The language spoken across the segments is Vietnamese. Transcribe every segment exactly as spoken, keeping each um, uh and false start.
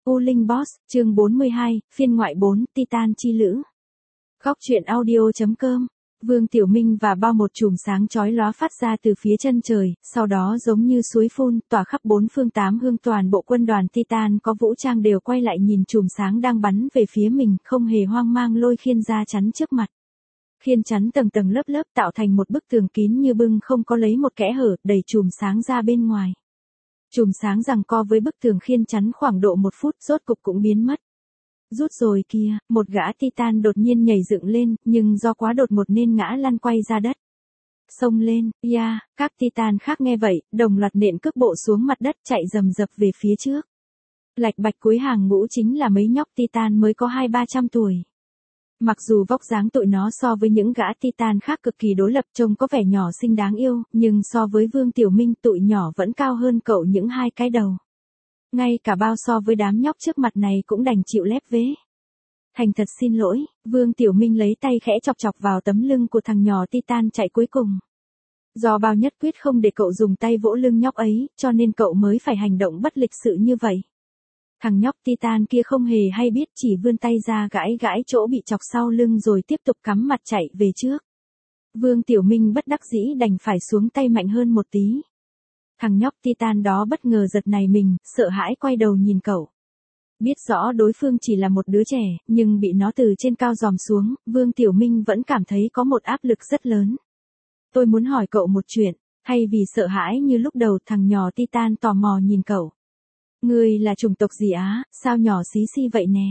U Linh Boss, chương bốn mươi hai, phiên ngoại bốn, Titan chi lữ. Góc truyện audio chấm com. Vương Tiểu Minh và bao một chùm sáng chói lóa phát ra từ phía chân trời, sau đó giống như suối phun, tỏa khắp bốn phương tám hướng. Toàn bộ quân đoàn Titan có vũ trang đều quay lại nhìn chùm sáng đang bắn về phía mình, không hề hoang mang lôi khiên ra chắn trước mặt. Khiên chắn tầng tầng lớp lớp tạo thành một bức tường kín như bưng, không có lấy một kẽ hở, đẩy chùm sáng ra bên ngoài. Chùm sáng giằng co với bức tường khiên chắn khoảng độ một phút, rốt cục cũng biến mất. Rút rồi kìa, một gã Titan đột nhiên nhảy dựng lên, nhưng do quá đột ngột nên ngã lăn quay ra đất. Xông lên, ya, yeah, các Titan khác nghe vậy, đồng loạt nện cước bộ xuống mặt đất, chạy rầm rập về phía trước. Lạch bạch cuối hàng ngũ chính là mấy nhóc Titan mới có hai ba trăm tuổi. Mặc dù vóc dáng tụi nó so với những gã Titan khác cực kỳ đối lập, trông có vẻ nhỏ xinh đáng yêu, nhưng so với Vương Tiểu Minh tụi nhỏ vẫn cao hơn cậu những hai cái đầu. Ngay cả bao so với đám nhóc trước mặt này cũng đành chịu lép vế. Thành thật xin lỗi, Vương Tiểu Minh lấy tay khẽ chọc chọc vào tấm lưng của thằng nhỏ Titan chạy cuối cùng. Do bao nhất quyết không để cậu dùng tay vỗ lưng nhóc ấy, cho nên cậu mới phải hành động bất lịch sự như vậy. Thằng nhóc Titan kia không hề hay biết, chỉ vươn tay ra gãi gãi chỗ bị chọc sau lưng rồi tiếp tục cắm mặt chạy về trước. Vương Tiểu Minh bất đắc dĩ đành phải xuống tay mạnh hơn một tí. Thằng nhóc Titan đó bất ngờ giật nảy mình, sợ hãi quay đầu nhìn cậu. Biết rõ đối phương chỉ là một đứa trẻ, nhưng bị nó từ trên cao dòm xuống, Vương Tiểu Minh vẫn cảm thấy có một áp lực rất lớn. Tôi muốn hỏi cậu một chuyện, thay vì sợ hãi như lúc đầu, thằng nhỏ Titan tò mò nhìn cậu. Ngươi là chủng tộc gì á, sao nhỏ xí xi vậy nè?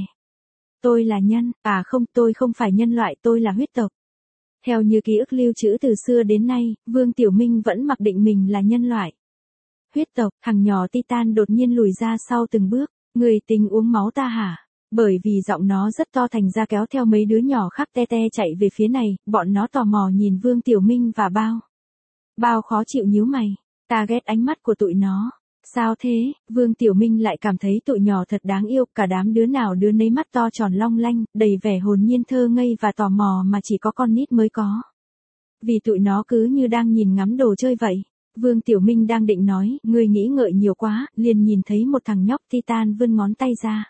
Tôi là nhân, à không, tôi không phải nhân loại, tôi là huyết tộc. Theo như ký ức lưu trữ từ xưa đến nay, Vương Tiểu Minh vẫn mặc định mình là nhân loại. Huyết tộc, thằng nhỏ Titan đột nhiên lùi ra sau từng bước, người tình uống máu ta hả? Bởi vì giọng nó rất to thành ra kéo theo mấy đứa nhỏ khác te te chạy về phía này, bọn nó tò mò nhìn Vương Tiểu Minh và bao. Bao khó chịu nhíu mày, ta ghét ánh mắt của tụi nó. Sao thế? Vương Tiểu Minh lại cảm thấy tụi nhỏ thật đáng yêu, cả đám đứa nào đứa nấy mắt to tròn long lanh, đầy vẻ hồn nhiên thơ ngây và tò mò mà chỉ có con nít mới có. Vì tụi nó cứ như đang nhìn ngắm đồ chơi vậy. Vương Tiểu Minh đang định nói, ngươi nghĩ ngợi nhiều quá, liền nhìn thấy một thằng nhóc Titan vươn ngón tay ra.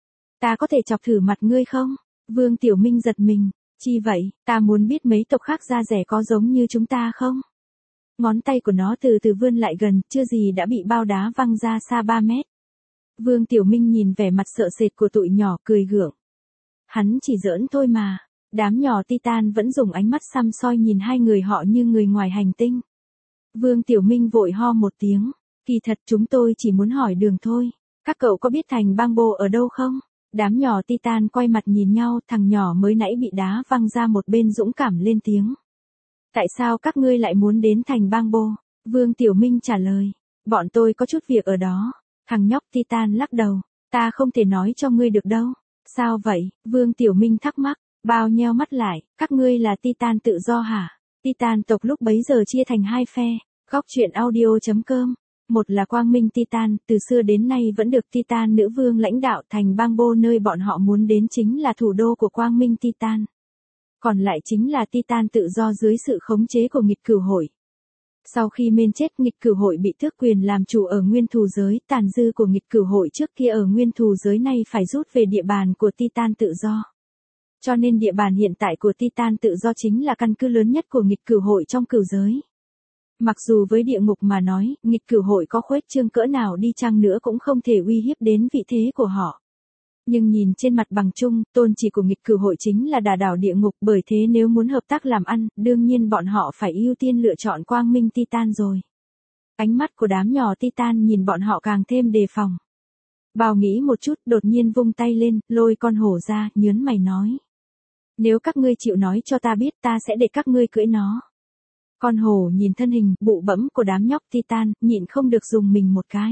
Ta có thể chọc thử mặt ngươi không? Vương Tiểu Minh giật mình, chi vậy, ta muốn biết mấy tộc khác da rẻ có giống như chúng ta không? Ngón tay của nó từ từ vươn lại gần, chưa gì đã bị bao đá văng ra xa ba mét. Vương Tiểu Minh nhìn vẻ mặt sợ sệt của tụi nhỏ cười gượng. Hắn chỉ giỡn thôi mà. Đám nhỏ Titan vẫn dùng ánh mắt săm soi nhìn hai người họ như người ngoài hành tinh. Vương Tiểu Minh vội ho một tiếng. Kỳ thật chúng tôi chỉ muốn hỏi đường thôi. Các cậu có biết thành Bang Bô ở đâu không? Đám nhỏ Titan quay mặt nhìn nhau, thằng nhỏ mới nãy bị đá văng ra một bên dũng cảm lên tiếng. Tại sao các ngươi lại muốn đến thành Bang Bô? Vương Tiểu Minh trả lời. Bọn tôi có chút việc ở đó. Thằng nhóc Titan lắc đầu. Ta không thể nói cho ngươi được đâu. Sao vậy? Vương Tiểu Minh thắc mắc. Bao nheo mắt lại. Các ngươi là Titan tự do hả? Titan tộc lúc bấy giờ chia thành hai phe. Góc truyện audio chấm com. Một là Quang Minh Titan, từ xưa đến nay vẫn được Titan nữ vương lãnh đạo. Thành Bang Bô nơi bọn họ muốn đến chính là thủ đô của Quang Minh Titan. Còn lại chính là Titan tự do dưới sự khống chế của nghịch cửu hội. Sau khi Mên chết, nghịch cửu hội bị tước quyền làm chủ ở nguyên thù giới, tàn dư của nghịch cửu hội trước kia ở nguyên thù giới này phải rút về địa bàn của Titan tự do. Cho nên địa bàn hiện tại của Titan tự do chính là căn cứ lớn nhất của nghịch cửu hội trong cửu giới. Mặc dù với địa ngục mà nói, nghịch cửu hội có khuếch trương cỡ nào đi chăng nữa cũng không thể uy hiếp đến vị thế của họ. Nhưng nhìn trên mặt bằng chung, tôn chỉ của nghịch cửu hội chính là đả đảo địa ngục, bởi thế nếu muốn hợp tác làm ăn, đương nhiên bọn họ phải ưu tiên lựa chọn Quang Minh Titan rồi. Ánh mắt của đám nhỏ Titan nhìn bọn họ càng thêm đề phòng. Bao nghĩ một chút, đột nhiên vung tay lên, lôi con hổ ra, nhớn mày nói. Nếu các ngươi chịu nói cho ta biết, ta sẽ để các ngươi cưỡi nó. Con hổ nhìn thân hình, bụ bẫm của đám nhóc Titan, nhịn không được dùng mình một cái.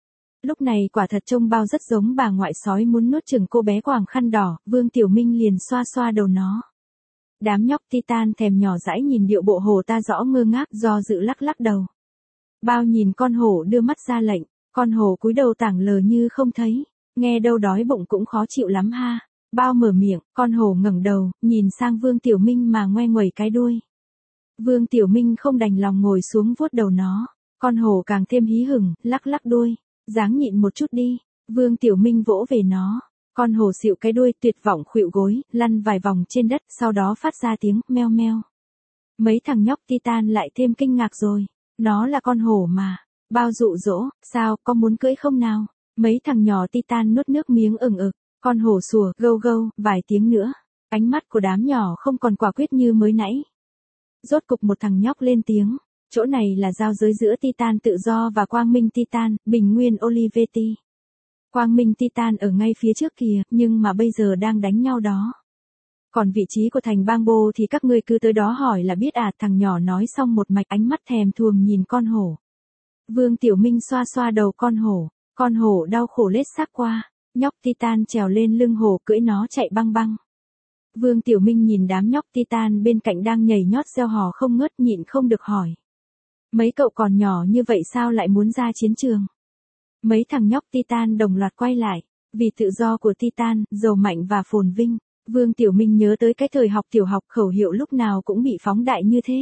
Lúc này quả thật trông bao rất giống bà ngoại sói muốn nuốt chửng cô bé quàng khăn đỏ, Vương Tiểu Minh liền xoa xoa đầu nó. Đám nhóc Titan thèm nhỏ dãi nhìn điệu bộ hổ ta rõ ngơ ngác, do dự lắc lắc đầu. Bao nhìn con hổ đưa mắt ra lệnh, con hổ cúi đầu tảng lờ như không thấy, nghe đâu đói bụng cũng khó chịu lắm ha. Bao mở miệng, con hổ ngẩng đầu, nhìn sang Vương Tiểu Minh mà ngoe nguẩy cái đuôi. Vương Tiểu Minh không đành lòng ngồi xuống vuốt đầu nó, con hổ càng thêm hí hửng, lắc lắc đuôi. Dáng nhịn một chút đi. Vương Tiểu Minh vỗ về nó. Con hổ xịu cái đuôi tuyệt vọng khuỵu gối, lăn vài vòng trên đất, sau đó phát ra tiếng meo meo. Mấy thằng nhóc Titan lại thêm kinh ngạc rồi. Nó là con hổ mà. Bao dụ dỗ, sao, có muốn cưỡi không nào? Mấy thằng nhỏ Titan nuốt nước miếng ừng ực. Con hổ sủa, gâu gâu, vài tiếng nữa. Ánh mắt của đám nhỏ không còn quả quyết như mới nãy. Rốt cục một thằng nhóc lên tiếng. Chỗ này là giao giới giữa Titan tự do và Quang Minh Titan, Bình Nguyên Olivetti. Quang Minh Titan ở ngay phía trước kìa, nhưng mà bây giờ đang đánh nhau đó. Còn vị trí của thành Bang Bô thì các ngươi cứ tới đó hỏi là biết à. Thằng nhỏ nói xong một mạch ánh mắt thèm thuồng nhìn con hổ. Vương Tiểu Minh xoa xoa đầu con hổ. Con hổ đau khổ lết xác qua. Nhóc Titan trèo lên lưng hổ cưỡi nó chạy băng băng. Vương Tiểu Minh nhìn đám nhóc Titan bên cạnh đang nhảy nhót reo hò không ngớt, nhịn không được hỏi. Mấy cậu còn nhỏ như vậy sao lại muốn ra chiến trường? Mấy thằng nhóc Titan đồng loạt quay lại. Vì tự do của Titan, giàu mạnh và phồn vinh. Vương Tiểu Minh nhớ tới cái thời học tiểu học khẩu hiệu lúc nào cũng bị phóng đại như thế.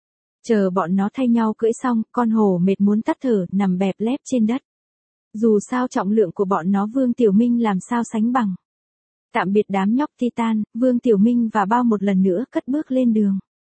Chờ bọn nó thay nhau cưỡi xong, con hổ mệt muốn tắt thở, nằm bẹp lép trên đất. Dù sao trọng lượng của bọn nó Vương Tiểu Minh làm sao sánh bằng. Tạm biệt đám nhóc Titan, Vương Tiểu Minh và Bao một lần nữa cất bước lên đường.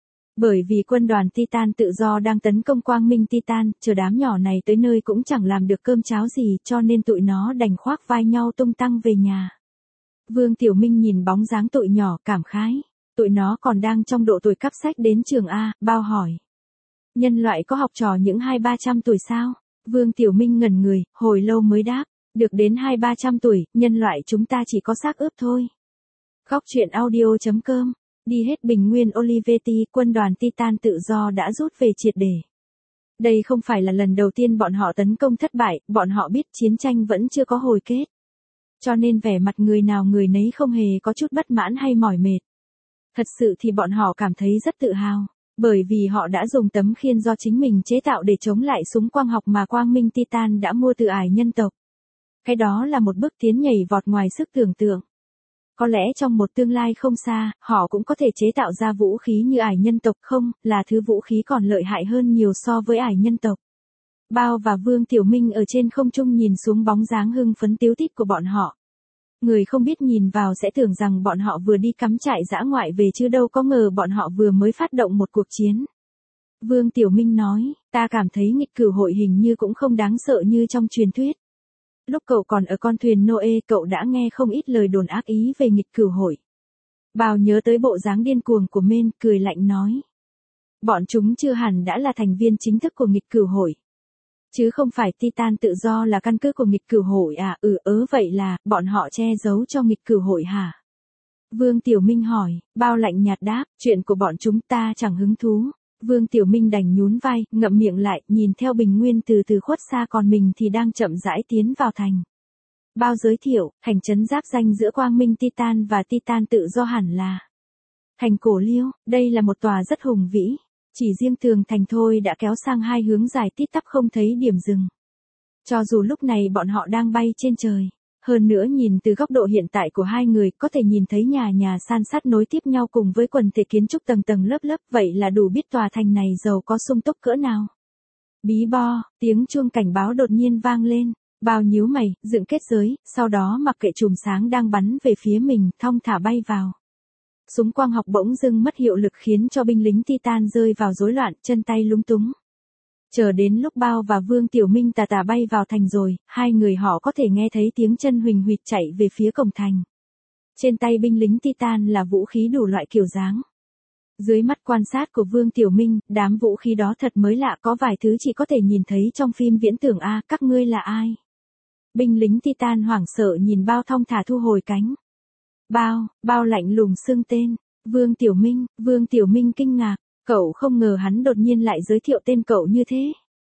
Bởi vì quân đoàn Titan tự do đang tấn công Quang Minh Titan, chờ đám nhỏ này tới nơi cũng chẳng làm được cơm cháo gì, cho nên tụi nó đành khoác vai nhau tung tăng về nhà. Vương Tiểu Minh nhìn bóng dáng tụi nhỏ cảm khái. Tụi nó còn đang trong độ tuổi cắp sách đến trường A. Bao hỏi. Nhân loại có học trò những hai ba trăm tuổi sao? Vương Tiểu Minh ngẩn người, hồi lâu mới đáp. Được đến hai ba trăm tuổi, nhân loại chúng ta chỉ có xác ướp thôi. Góc truyện audio chấm com. Đi hết Bình Nguyên Olivetti, quân đoàn Titan tự do đã rút về triệt để. Đây không phải là lần đầu tiên bọn họ tấn công thất bại, bọn họ biết chiến tranh vẫn chưa có hồi kết. Cho nên vẻ mặt người nào người nấy không hề có chút bất mãn hay mỏi mệt. Thật sự thì bọn họ cảm thấy rất tự hào, bởi vì họ đã dùng tấm khiên do chính mình chế tạo để chống lại súng quang học mà Quang Minh Titan đã mua từ ải nhân tộc. Cái đó là một bước tiến nhảy vọt ngoài sức tưởng tượng. Có lẽ trong một tương lai không xa, họ cũng có thể chế tạo ra vũ khí như ải nhân tộc, không, là thứ vũ khí còn lợi hại hơn nhiều so với ải nhân tộc. Bao và Vương Tiểu Minh ở trên không trung nhìn xuống bóng dáng hưng phấn tíu tít của bọn họ. Người không biết nhìn vào sẽ tưởng rằng bọn họ vừa đi cắm trại dã ngoại về chứ đâu có ngờ bọn họ vừa mới phát động một cuộc chiến. Vương Tiểu Minh nói, ta cảm thấy nghịch cửu hội hình như cũng không đáng sợ như trong truyền thuyết. Lúc cậu còn ở con thuyền Noe, cậu đã nghe không ít lời đồn ác ý về nghịch cửu hội. Bao nhớ tới bộ dáng điên cuồng của Men, cười lạnh nói. Bọn chúng chưa hẳn đã là thành viên chính thức của nghịch cửu hội. Chứ không phải Titan tự do là căn cứ của nghịch cửu hội à? Ừ ớ vậy là, bọn họ che giấu cho nghịch cửu hội hả? Vương Tiểu Minh hỏi. Bao lạnh nhạt đáp, chuyện của bọn chúng ta chẳng hứng thú. Vương Tiểu Minh đành nhún vai, ngậm miệng lại, nhìn theo Bình Nguyên từ từ khuất xa, còn mình thì đang chậm rãi tiến vào thành. Bao giới thiệu, thành trấn giáp danh giữa Quang Minh Titan và Titan tự do hẳn là thành Cổ Liêu. Đây là một tòa rất hùng vĩ. Chỉ riêng tường thành thôi đã kéo sang hai hướng dài tít tắp không thấy điểm dừng. Cho dù lúc này bọn họ đang bay trên trời. Hơn nữa nhìn từ góc độ hiện tại của hai người có thể nhìn thấy nhà nhà san sát nối tiếp nhau cùng với quần thể kiến trúc tầng tầng lớp lớp, vậy là đủ biết tòa thành này giàu có sung túc cỡ nào. Bí bo, tiếng chuông cảnh báo đột nhiên vang lên. Bao nhíu mày, dựng kết giới, sau đó mặc kệ chùm sáng đang bắn về phía mình, thong thả bay vào. Súng quang học bỗng dưng mất hiệu lực khiến cho binh lính Titan rơi vào rối loạn, chân tay lúng túng. Chờ đến lúc Bao và Vương Tiểu Minh tà tà bay vào thành rồi, hai người họ có thể nghe thấy tiếng chân huỳnh huỵch chạy về phía cổng thành. Trên tay binh lính Titan là vũ khí đủ loại kiểu dáng. Dưới mắt quan sát của Vương Tiểu Minh, đám vũ khí đó thật mới lạ, có vài thứ chỉ có thể nhìn thấy trong phim viễn tưởng. A, các ngươi là ai? Binh lính Titan hoảng sợ nhìn Bao thong thả thu hồi cánh. Bao, Bao lạnh lùng xưng tên. Vương Tiểu Minh, Vương Tiểu Minh kinh ngạc. Cậu không ngờ hắn đột nhiên lại giới thiệu tên cậu như thế.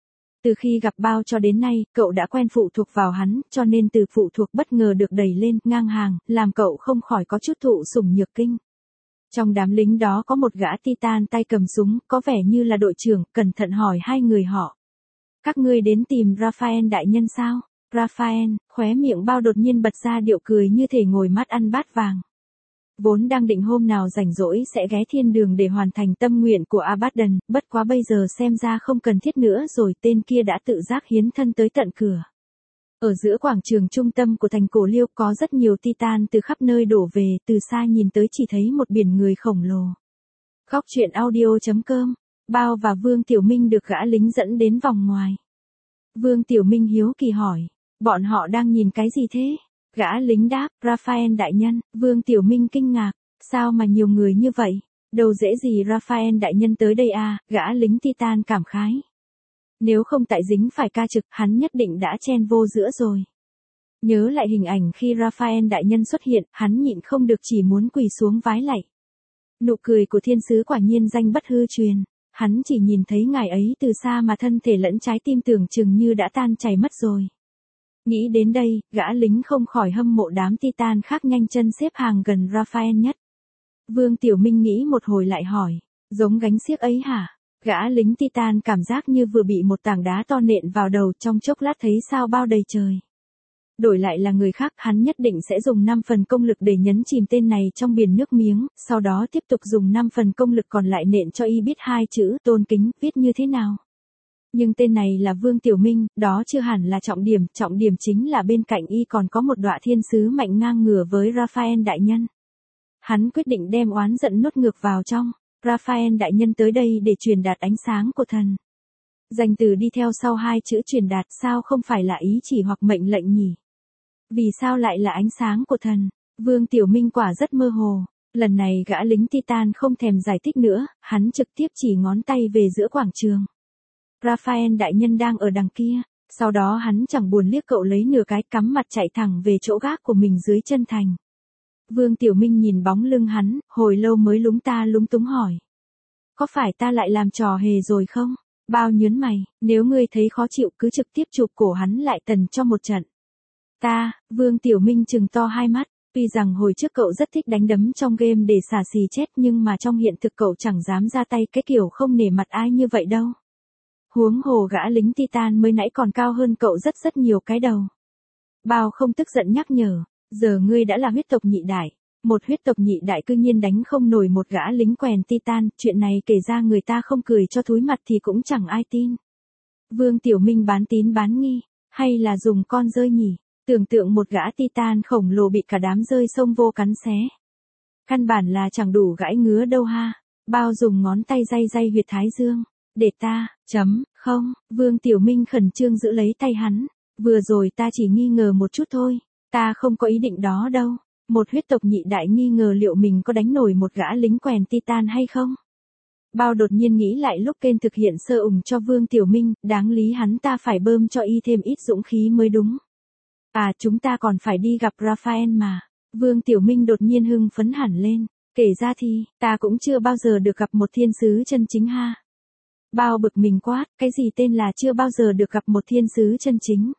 Từ khi gặp Bao cho đến nay, cậu đã quen phụ thuộc vào hắn, cho nên từ phụ thuộc bất ngờ được đẩy lên, ngang hàng, làm cậu không khỏi có chút thụ sủng nhược kinh. Trong đám lính đó có một gã Titan tay cầm súng, có vẻ như là đội trưởng, cẩn thận hỏi hai người họ. Các ngươi đến tìm Raphael đại nhân sao? Raphael, khóe miệng Bao đột nhiên bật ra điệu cười như thể ngồi mắt ăn bát vàng. Vốn đang định hôm nào rảnh rỗi sẽ ghé thiên đường để hoàn thành tâm nguyện của Abaddon, bất quá bây giờ xem ra không cần thiết nữa rồi, tên kia đã tự giác hiến thân tới tận cửa. Ở giữa quảng trường trung tâm của thành cổ Liêu có rất nhiều Titan từ khắp nơi đổ về, từ xa nhìn tới chỉ thấy một biển người khổng lồ. Góc truyện audio.com, Bao và Vương Tiểu Minh được gã lính dẫn đến vòng ngoài. Vương Tiểu Minh hiếu kỳ hỏi, bọn họ đang nhìn cái gì thế? Gã lính đáp, Raphael đại nhân. Vương Tiểu Minh kinh ngạc, sao mà nhiều người như vậy? Đâu dễ gì Raphael đại nhân tới đây à, gã lính Titan cảm khái. Nếu không tại dính phải ca trực, hắn nhất định đã chen vô giữa rồi. Nhớ lại hình ảnh khi Raphael đại nhân xuất hiện, hắn nhịn không được chỉ muốn quỳ xuống vái lạy. Nụ cười của thiên sứ quả nhiên danh bất hư truyền, hắn chỉ nhìn thấy ngài ấy từ xa mà thân thể lẫn trái tim tưởng chừng như đã tan chảy mất rồi. Nghĩ đến đây, gã lính không khỏi hâm mộ đám Titan khác nhanh chân xếp hàng gần Raphael nhất. Vương Tiểu Minh nghĩ một hồi lại hỏi, giống gánh xiếc ấy hả? Gã lính Titan cảm giác như vừa bị một tảng đá to nện vào đầu, trong chốc lát thấy sao bao đầy trời. Đổi lại là người khác, hắn nhất định sẽ dùng năm phần công lực để nhấn chìm tên này trong biển nước miếng, sau đó tiếp tục dùng năm phần công lực còn lại nện cho y biết hai chữ tôn kính viết như thế nào. Nhưng tên này là Vương Tiểu Minh, đó chưa hẳn là trọng điểm, trọng điểm chính là bên cạnh y còn có một đọa thiên sứ mạnh ngang ngửa với Raphael đại nhân. Hắn quyết định đem oán giận nuốt ngược vào trong. Raphael đại nhân tới đây để truyền đạt ánh sáng của thần. Danh từ đi theo sau hai chữ truyền đạt sao không phải là ý chỉ hoặc mệnh lệnh nhỉ? Vì sao lại là ánh sáng của thần? Vương Tiểu Minh quả rất mơ hồ. Lần này gã lính Titan không thèm giải thích nữa, hắn trực tiếp chỉ ngón tay về giữa quảng trường. Raphael đại nhân đang ở đằng kia. Sau đó hắn chẳng buồn liếc cậu lấy nửa cái, cắm mặt chạy thẳng về chỗ gác của mình dưới chân thành. Vương Tiểu Minh nhìn bóng lưng hắn, hồi lâu mới lúng ta lúng túng hỏi. Có phải ta lại làm trò hề rồi không? Bao nhớn mày, nếu ngươi thấy khó chịu cứ trực tiếp chụp cổ hắn lại tần cho một trận. Ta, Vương Tiểu Minh trừng to hai mắt, tuy rằng hồi trước cậu rất thích đánh đấm trong game để xả xì chết nhưng mà trong hiện thực cậu chẳng dám ra tay cái kiểu không nể mặt ai như vậy đâu. Huống hồ gã lính Titan mới nãy còn cao hơn cậu rất rất nhiều cái đầu. Bao không tức giận nhắc nhở. Giờ ngươi đã là huyết tộc nhị đại, một huyết tộc nhị đại cư nhiên đánh không nổi một gã lính quèn Titan, chuyện này kể ra người ta không cười cho thúi mặt thì cũng chẳng ai tin. Vương Tiểu Minh bán tín bán nghi, hay là dùng con rơi nhỉ? Tưởng tượng một gã Titan khổng lồ bị cả đám rơi xông vô cắn xé. Căn bản là chẳng đủ gãi ngứa đâu ha. Bao dùng ngón tay day day huyệt thái dương. Để ta, chấm, không, Vương Tiểu Minh khẩn trương giữ lấy tay hắn. Vừa rồi ta chỉ nghi ngờ một chút thôi. Ta không có ý định đó đâu. Một huyết tộc nhị đại nghi ngờ liệu mình có đánh nổi một gã lính quèn Titan hay không? Bao đột nhiên nghĩ lại lúc kênh thực hiện sơ ủng cho Vương Tiểu Minh, đáng lý hắn ta phải bơm cho y thêm ít dũng khí mới đúng. À chúng ta còn phải đi gặp Raphael mà. Vương Tiểu Minh đột nhiên hưng phấn hẳn lên. Kể ra thì, ta cũng chưa bao giờ được gặp một thiên sứ chân chính ha. Bao bực mình quát, cái gì tên là chưa bao giờ được gặp một thiên sứ chân chính?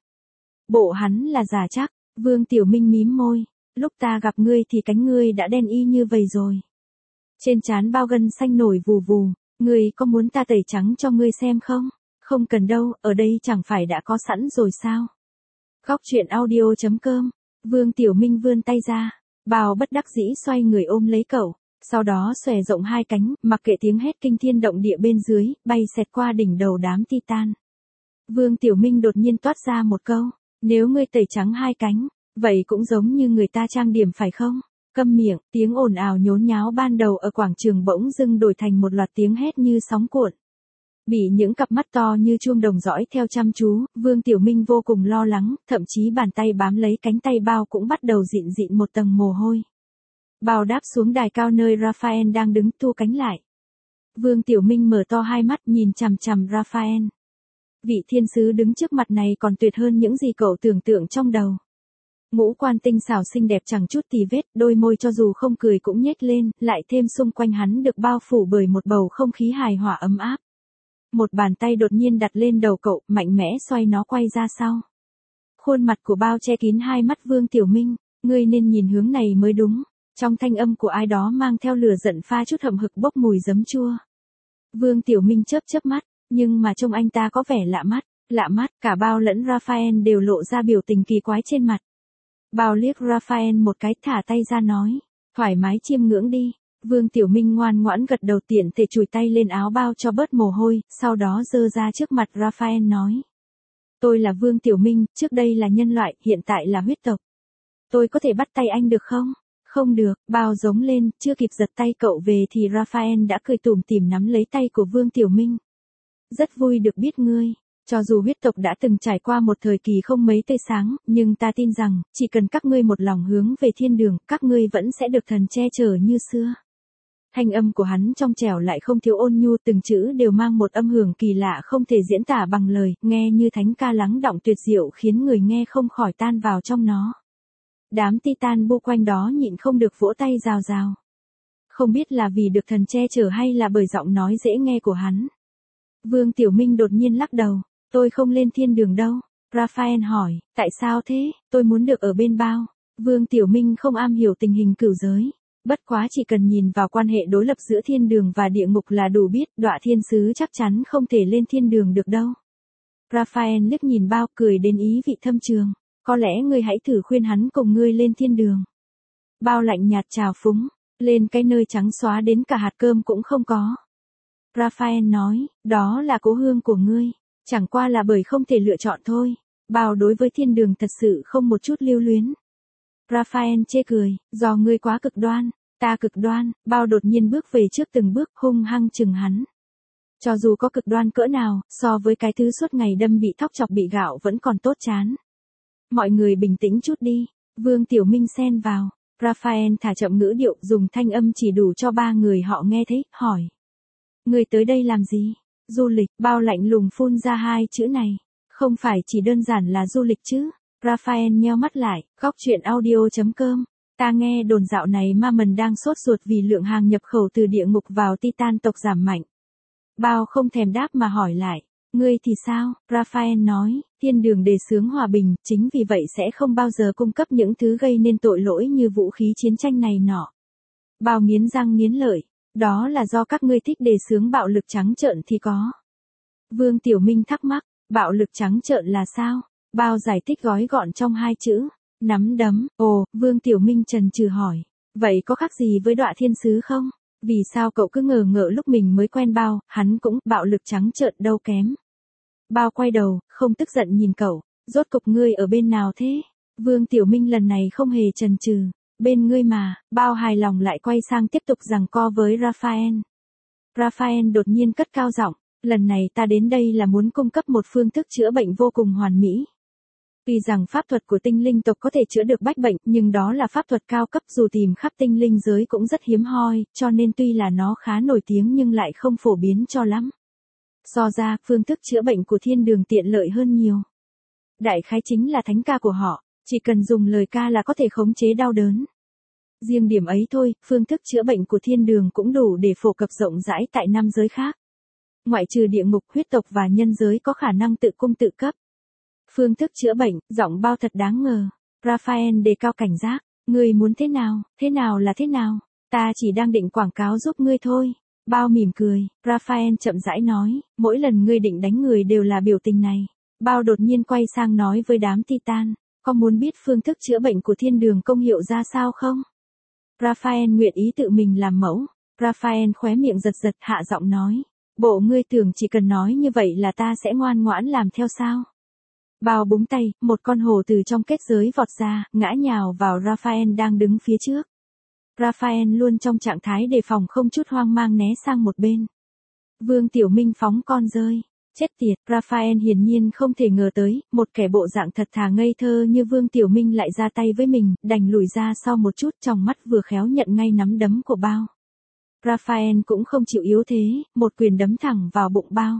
Bộ hắn là giả chắc. Vương Tiểu Minh mím môi, lúc ta gặp ngươi thì cánh ngươi đã đen y như vậy rồi. Trên trán Bao gân xanh nổi vù vù, ngươi có muốn ta tẩy trắng cho ngươi xem không? Không cần đâu, ở đây chẳng phải đã có sẵn rồi sao? Góc truyện audio.com, Vương Tiểu Minh vươn tay ra, Bao bất đắc dĩ xoay người ôm lấy cậu, sau đó xòe rộng hai cánh, mặc kệ tiếng hét kinh thiên động địa bên dưới, bay xẹt qua đỉnh đầu đám Titan. Vương Tiểu Minh đột nhiên toát ra một câu. Nếu ngươi tẩy trắng hai cánh, vậy cũng giống như người ta trang điểm phải không? Câm miệng, tiếng ồn ào nhốn nháo ban đầu ở quảng trường bỗng dưng đổi thành một loạt tiếng hét như sóng cuộn. Bị những cặp mắt to như chuông đồng dõi theo chăm chú, Vương Tiểu Minh vô cùng lo lắng, thậm chí bàn tay bám lấy cánh tay Bao cũng bắt đầu dịn dịn một tầng mồ hôi. Bao đáp xuống đài cao nơi Raphael đang đứng thu cánh lại. Vương Tiểu Minh mở to hai mắt nhìn chằm chằm Raphael. Vị thiên sứ đứng trước mặt này còn tuyệt hơn những gì cậu tưởng tượng trong đầu. Ngũ quan tinh xảo xinh đẹp chẳng chút tì vết, đôi môi cho dù không cười cũng nhếch lên, lại thêm xung quanh hắn được bao phủ bởi một bầu không khí hài hòa ấm áp. Một bàn tay đột nhiên đặt lên đầu cậu, mạnh mẽ xoay nó quay ra sau. Khuôn mặt của Bao che kín hai mắt Vương Tiểu Minh, ngươi nên nhìn hướng này mới đúng. Trong thanh âm của ai đó mang theo lửa giận pha chút hậm hực bốc mùi giấm chua. Vương Tiểu Minh chớp chớp mắt. Nhưng mà trông anh ta có vẻ lạ mắt, lạ mắt, cả Bao lẫn Raphael đều lộ ra biểu tình kỳ quái trên mặt. Bao liếc Raphael một cái thả tay ra nói, thoải mái chiêm ngưỡng đi. Vương Tiểu Minh ngoan ngoãn gật đầu tiện thể chùi tay lên áo Bao cho bớt mồ hôi, sau đó giơ ra trước mặt Raphael nói. Tôi là Vương Tiểu Minh, trước đây là nhân loại, hiện tại là huyết tộc. Tôi có thể bắt tay anh được không? Không được, Bao giống lên, chưa kịp giật tay cậu về thì Raphael đã cười tủm tỉm nắm lấy tay của Vương Tiểu Minh. Rất vui được biết ngươi. Cho dù huyết tộc đã từng trải qua một thời kỳ không mấy tươi sáng, nhưng ta tin rằng, chỉ cần các ngươi một lòng hướng về thiên đường, các ngươi vẫn sẽ được thần che chở như xưa. Thanh âm của hắn trong trẻo lại không thiếu ôn nhu, từng chữ đều mang một âm hưởng kỳ lạ không thể diễn tả bằng lời, nghe như thánh ca lắng đọng tuyệt diệu khiến người nghe không khỏi tan vào trong nó. Đám Titan bu quanh đó nhịn không được vỗ tay rào rào. Không biết là vì được thần che chở hay là bởi giọng nói dễ nghe của hắn. Vương Tiểu Minh đột nhiên lắc đầu, tôi không lên thiên đường đâu. Raphael hỏi, tại sao thế, tôi muốn được ở bên Bao. Vương Tiểu Minh không am hiểu tình hình cửu giới. Bất quá chỉ cần nhìn vào quan hệ đối lập giữa thiên đường và địa ngục là đủ biết Đọa Thiên Sứ chắc chắn không thể lên thiên đường được đâu. Raphael liếc nhìn Bao cười đến ý vị thâm trường. Có lẽ ngươi hãy thử khuyên hắn cùng ngươi lên thiên đường. Bao lạnh nhạt trào phúng, lên cái nơi trắng xóa đến cả hạt cơm cũng không có. Raphael nói, đó là cố hương của ngươi, chẳng qua là bởi không thể lựa chọn thôi. Bao đối với thiên đường thật sự không một chút lưu luyến. Raphael chê cười, do ngươi quá cực đoan, ta cực đoan. Bao đột nhiên bước về trước từng bước hung hăng chừng hắn. Cho dù có cực đoan cỡ nào, so với cái thứ suốt ngày đâm bị thóc chọc bị gạo vẫn còn tốt chán. Mọi người bình tĩnh chút đi. Vương Tiểu Minh xen vào. Raphael thả chậm ngữ điệu dùng thanh âm chỉ đủ cho ba người họ nghe thấy, hỏi. Người tới đây làm gì? Du lịch. Bao lạnh lùng phun ra hai chữ này. Không phải chỉ đơn giản là du lịch chứ. Raphael nheo mắt lại, góc chuyện audio chấm com. Ta nghe đồn dạo này Ma Mần đang sốt ruột vì lượng hàng nhập khẩu từ địa ngục vào Titan tộc giảm mạnh. Bao không thèm đáp mà hỏi lại. Ngươi thì sao? Raphael nói, thiên đường đề xướng hòa bình, chính vì vậy sẽ không bao giờ cung cấp những thứ gây nên tội lỗi như vũ khí chiến tranh này nọ. Bao nghiến răng nghiến lợi, đó là do các ngươi thích đề xướng bạo lực trắng trợn thì có. Vương Tiểu Minh thắc mắc, bạo lực trắng trợn là sao? Bao giải thích gói gọn trong hai chữ, nắm đấm. Ồ, Vương Tiểu Minh chần chừ hỏi, vậy có khác gì với Đọa Thiên Sứ không? Vì sao cậu cứ ngờ ngợ lúc mình mới quen Bao, hắn cũng bạo lực trắng trợn đâu kém. Bao quay đầu, không tức giận nhìn cậu, rốt cục ngươi ở bên nào thế? Vương Tiểu Minh lần này không hề chần chừ, bên ngươi mà. Bao hài lòng lại quay sang tiếp tục giằng co với Raphael. Raphael đột nhiên cất cao giọng, lần này ta đến đây là muốn cung cấp một phương thức chữa bệnh vô cùng hoàn mỹ. Tuy rằng pháp thuật của tinh linh tộc có thể chữa được bách bệnh, nhưng đó là pháp thuật cao cấp dù tìm khắp tinh linh giới cũng rất hiếm hoi, cho nên tuy là nó khá nổi tiếng nhưng lại không phổ biến cho lắm. So ra, phương thức chữa bệnh của thiên đường tiện lợi hơn nhiều. Đại khái chính là thánh ca của họ, chỉ cần dùng lời ca là có thể khống chế đau đớn. Riêng điểm ấy thôi, phương thức chữa bệnh của thiên đường cũng đủ để phổ cập rộng rãi tại năm giới khác. Ngoại trừ địa ngục, huyết tộc và nhân giới có khả năng tự cung tự cấp. Phương thức chữa bệnh, giọng Bao thật đáng ngờ. Raphael đề cao cảnh giác, ngươi muốn thế nào, thế nào là thế nào, ta chỉ đang định quảng cáo giúp ngươi thôi. Bao mỉm cười, Raphael chậm rãi nói, mỗi lần ngươi định đánh người đều là biểu tình này. Bao đột nhiên quay sang nói với đám Titan, có muốn biết phương thức chữa bệnh của thiên đường công hiệu ra sao không? Raphael nguyện ý tự mình làm mẫu. Raphael khóe miệng giật giật hạ giọng nói, bộ ngươi tưởng chỉ cần nói như vậy là ta sẽ ngoan ngoãn làm theo sao? Bao búng tay, một con hổ từ trong kết giới vọt ra, ngã nhào vào Raphael đang đứng phía trước. Raphael luôn trong trạng thái đề phòng không chút hoang mang né sang một bên. Vương Tiểu Minh phóng con rơi. Chết tiệt, Raphael hiển nhiên không thể ngờ tới, một kẻ bộ dạng thật thà ngây thơ như Vương Tiểu Minh lại ra tay với mình, đành lùi ra sau một chút trong mắt vừa khéo nhận ngay nắm đấm của Bao. Raphael cũng không chịu yếu thế, một quyền đấm thẳng vào bụng Bao.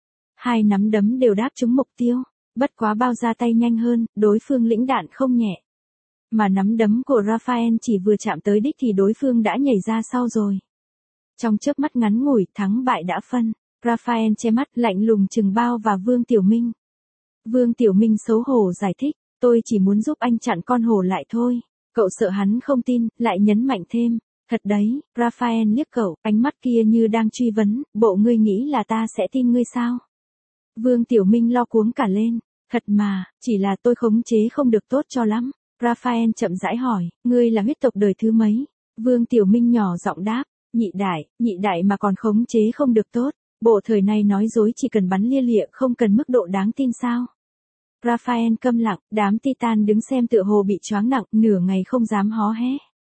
Hai nắm đấm đều đáp trúng mục tiêu, bất quá Bao ra tay nhanh hơn, đối phương lĩnh đạn không nhẹ. Mà nắm đấm của Raphael chỉ vừa chạm tới đích thì đối phương đã nhảy ra sau rồi. Trong chớp mắt ngắn ngủi, thắng bại đã phân. Raphael che mắt lạnh lùng chừng Bao và Vương Tiểu Minh. Vương Tiểu Minh xấu hổ giải thích, tôi chỉ muốn giúp anh chặn con hổ lại thôi. Cậu sợ hắn không tin, lại nhấn mạnh thêm. Thật đấy, Raphael liếc cậu, ánh mắt kia như đang truy vấn, bộ ngươi nghĩ là ta sẽ tin ngươi sao? Vương Tiểu Minh lo cuống cả lên. Thật mà, chỉ là tôi khống chế không được tốt cho lắm. Raphael chậm rãi hỏi, ngươi là huyết tộc đời thứ mấy? Vương Tiểu Minh nhỏ giọng đáp, nhị đại, nhị đại mà còn khống chế không được tốt. Bộ thời này nói dối chỉ cần bắn lia lịa không cần mức độ đáng tin sao? Raphael câm lặng, đám Titan đứng xem tựa hồ bị choáng nặng, nửa ngày không dám hó hé.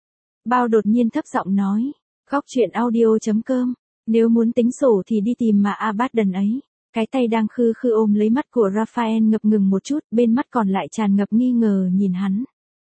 Bao đột nhiên thấp giọng nói. Góc truyện audio.com. Nếu muốn tính sổ thì đi tìm mà Abaddon ấy. Cái tay đang khư khư ôm lấy mắt của Raphael ngập ngừng một chút, bên mắt còn lại tràn ngập nghi ngờ nhìn hắn.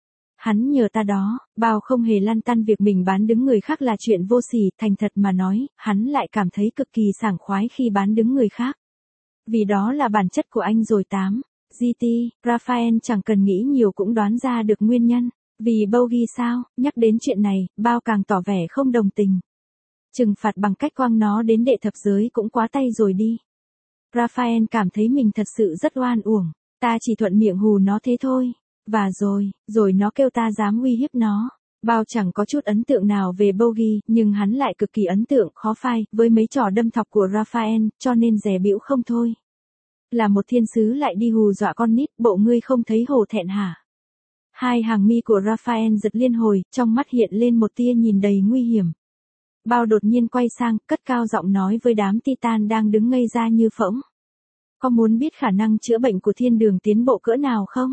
Hắn nhờ ta đó, Bao không hề lăn tăn việc mình bán đứng người khác là chuyện vô sỉ, thành thật mà nói, hắn lại cảm thấy cực kỳ sảng khoái khi bán đứng người khác. Vì đó là bản chất của anh rồi tám. giê tê, Raphael chẳng cần nghĩ nhiều cũng đoán ra được nguyên nhân. Vì Bogey sao, nhắc đến chuyện này, Bao càng tỏ vẻ không đồng tình. Trừng phạt bằng cách quăng nó đến đệ thập giới cũng quá tay rồi đi. Raphael cảm thấy mình thật sự rất oan uổng, ta chỉ thuận miệng hù nó thế thôi. Và rồi, rồi nó kêu ta dám uy hiếp nó. Bao chẳng có chút ấn tượng nào về Bogey, nhưng hắn lại cực kỳ ấn tượng, khó phai, với mấy trò đâm thọc của Raphael, cho nên dè bĩu không thôi. Là một thiên sứ lại đi hù dọa con nít, bộ ngươi không thấy hổ thẹn hả? Hai hàng mi của Raphael giật liên hồi, trong mắt hiện lên một tia nhìn đầy nguy hiểm. Bao đột nhiên quay sang, cất cao giọng nói với đám Titan đang đứng ngây ra như phỗng. Có muốn biết khả năng chữa bệnh của thiên đường tiến bộ cỡ nào không?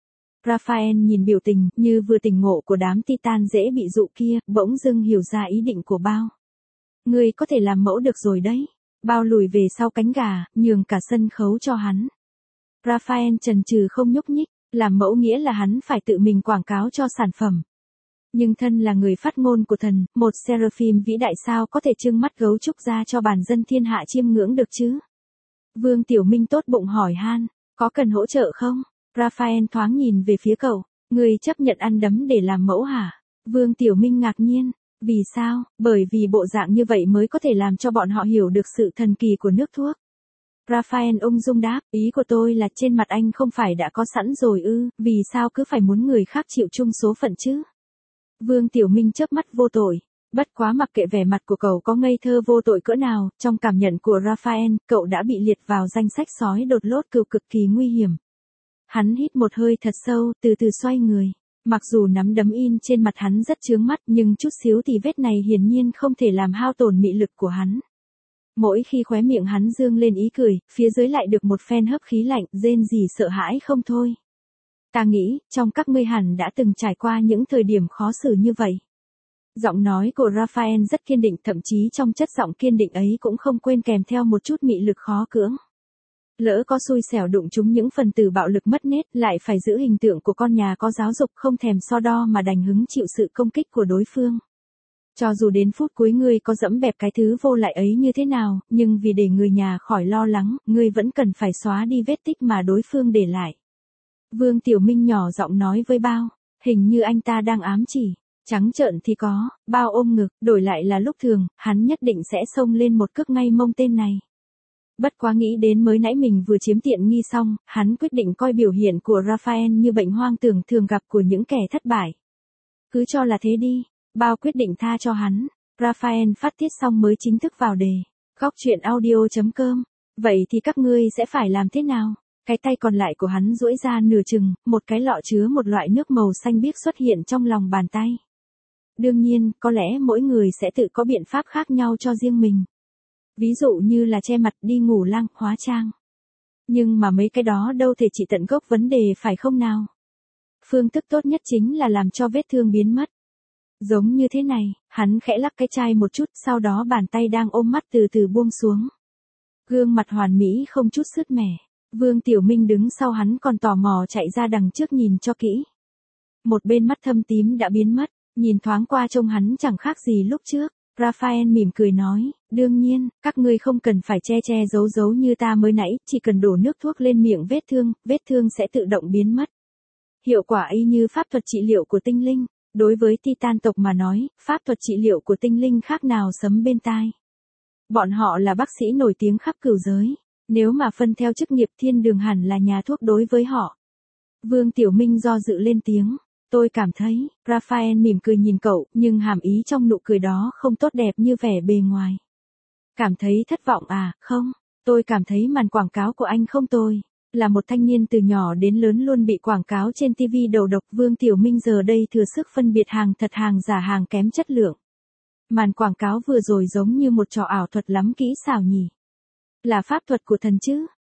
Raphael nhìn biểu tình như vừa tỉnh ngộ của đám Titan dễ bị dụ kia, bỗng dưng hiểu ra ý định của Bao. Ngươi có thể làm mẫu được rồi đấy. Bao lùi về sau cánh gà, nhường cả sân khấu cho hắn. Raphael chần chừ không nhúc nhích, làm mẫu nghĩa là hắn phải tự mình quảng cáo cho sản phẩm. Nhưng thân là người phát ngôn của thần, một seraphim vĩ đại sao có thể trưng mắt gấu trúc ra cho bản dân thiên hạ chiêm ngưỡng được chứ? Vương Tiểu Minh tốt bụng hỏi han, có cần hỗ trợ không? Raphael thoáng nhìn về phía cậu, người chấp nhận ăn đấm để làm mẫu hả? Vương Tiểu Minh ngạc nhiên, vì sao? Bởi vì bộ dạng như vậy mới có thể làm cho bọn họ hiểu được sự thần kỳ của nước thuốc. Raphael ung dung đáp, ý của tôi là trên mặt anh không phải đã có sẵn rồi ư, vì sao cứ phải muốn người khác chịu chung số phận chứ? Vương Tiểu Minh chớp mắt vô tội. Bất quá mặc kệ vẻ mặt của cậu có ngây thơ vô tội cỡ nào, trong cảm nhận của Raphael, cậu đã bị liệt vào danh sách sói đột lốt cừu cực kỳ nguy hiểm. Hắn hít một hơi thật sâu, từ từ xoay người. Mặc dù nắm đấm in trên mặt hắn rất chướng mắt, nhưng chút xíu thì vết này hiển nhiên không thể làm hao tổn mị lực của hắn. Mỗi khi khóe miệng hắn dương lên ý cười, phía dưới lại được một phen hấp khí lạnh, rên rỉ sợ hãi không thôi. Ta nghĩ, trong các ngươi hẳn đã từng trải qua những thời điểm khó xử như vậy. Giọng nói của Raphael rất kiên định, thậm chí trong chất giọng kiên định ấy cũng không quên kèm theo một chút mị lực khó cưỡng. Lỡ có xui xẻo đụng trúng những phần tử bạo lực mất nết, lại phải giữ hình tượng của con nhà có giáo dục, không thèm so đo mà đành hứng chịu sự công kích của đối phương. Cho dù đến phút cuối ngươi có dẫm bẹp cái thứ vô lại ấy như thế nào, nhưng vì để người nhà khỏi lo lắng, ngươi vẫn cần phải xóa đi vết tích mà đối phương để lại. Vương Tiểu Minh nhỏ giọng nói với Bao, hình như anh ta đang ám chỉ. Trắng trợn thì có, Bao ôm ngực, đổi lại là lúc thường, hắn nhất định sẽ xông lên một cước ngay mông tên này. Bất quá nghĩ đến mới nãy mình vừa chiếm tiện nghi xong, hắn quyết định coi biểu hiện của Raphael như bệnh hoang tưởng thường gặp của những kẻ thất bại. Cứ cho là thế đi, Bao quyết định tha cho hắn. Raphael phát tiết xong mới chính thức vào đề. Góc truyện audio.com. Vậy thì các ngươi sẽ phải làm thế nào? Cái tay còn lại của hắn duỗi ra nửa chừng, một cái lọ chứa một loại nước màu xanh biếc xuất hiện trong lòng bàn tay. Đương nhiên, có lẽ mỗi người sẽ tự có biện pháp khác nhau cho riêng mình. Ví dụ như là che mặt, đi ngủ lang, hóa trang. Nhưng mà mấy cái đó đâu thể chỉ tận gốc vấn đề phải không nào? Phương thức tốt nhất chính là làm cho vết thương biến mất. Giống như thế này, hắn khẽ lắc cái chai một chút, sau đó bàn tay đang ôm mắt từ từ buông xuống. Gương mặt hoàn mỹ không chút sứt mẻ. Vương Tiểu Minh đứng sau hắn còn tò mò chạy ra đằng trước nhìn cho kỹ. Một bên mắt thâm tím đã biến mất, nhìn thoáng qua trông hắn chẳng khác gì lúc trước. Raphael mỉm cười nói, đương nhiên, các ngươi không cần phải che che giấu giấu như ta mới nãy, chỉ cần đổ nước thuốc lên miệng vết thương, vết thương sẽ tự động biến mất. Hiệu quả y như pháp thuật trị liệu của tinh linh. Đối với Titan tộc mà nói, pháp thuật trị liệu của tinh linh khác nào sấm bên tai. Bọn họ là bác sĩ nổi tiếng khắp cửu giới. Nếu mà phân theo chức nghiệp thiên đường hẳn là nhà thuốc đối với họ. Vương Tiểu Minh do dự lên tiếng. Tôi cảm thấy, Raphael mỉm cười nhìn cậu, nhưng hàm ý trong nụ cười đó không tốt đẹp như vẻ bề ngoài. Cảm thấy thất vọng à, không, tôi cảm thấy màn quảng cáo của anh không tồi. Là một thanh niên từ nhỏ đến lớn luôn bị quảng cáo trên ti vi đầu độc, Vương Tiểu Minh giờ đây thừa sức phân biệt hàng thật hàng giả hàng kém chất lượng. Màn quảng cáo vừa rồi giống như một trò ảo thuật lắm kỹ xảo nhỉ. Là pháp thuật của thần chứ?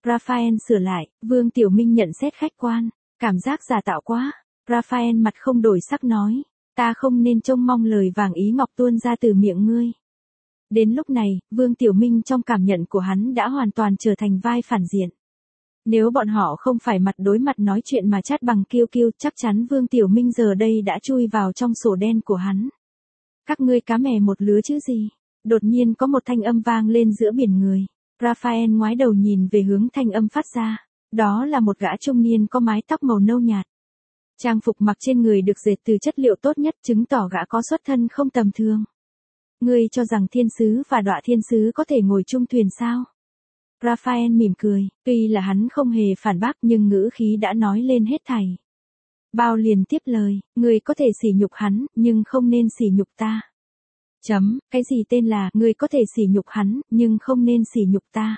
Raphael sửa lại, Vương Tiểu Minh nhận xét khách quan, cảm giác giả tạo quá. Raphael mặt không đổi sắc nói, ta không nên trông mong lời vàng ý ngọc tuôn ra từ miệng ngươi. Đến lúc này, Vương Tiểu Minh trong cảm nhận của hắn đã hoàn toàn trở thành vai phản diện. Nếu bọn họ không phải mặt đối mặt nói chuyện mà chat bằng kiêu kiêu, chắc chắn Vương Tiểu Minh giờ đây đã chui vào trong sổ đen của hắn. Các ngươi cá mè một lứa chứ gì? Đột nhiên có một thanh âm vang lên giữa biển người. Raphael ngoái đầu nhìn về hướng thanh âm phát ra. Đó là một gã trung niên có mái tóc màu nâu nhạt. Trang phục mặc trên người được dệt từ chất liệu tốt nhất, chứng tỏ gã có xuất thân không tầm thường. Ngươi cho rằng thiên sứ và đọa thiên sứ có thể ngồi chung thuyền sao? Raphael mỉm cười, tuy là hắn không hề phản bác nhưng ngữ khí đã nói lên hết thảy. Bao liền tiếp lời, ngươi có thể sỉ nhục hắn, nhưng không nên sỉ nhục ta. Chấm, cái gì tên là, ngươi có thể sỉ nhục hắn, nhưng không nên sỉ nhục ta.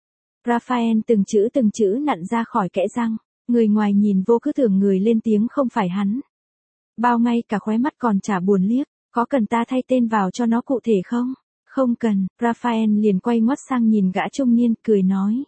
Raphael từng chữ từng chữ nặn ra khỏi kẽ răng, người ngoài nhìn vô cứ tưởng người lên tiếng không phải hắn. Bao ngay cả khóe mắt còn chả buồn liếc, có cần ta thay tên vào cho nó cụ thể không? Không cần, Raphael liền quay ngoắt sang nhìn gã trung niên, cười nói.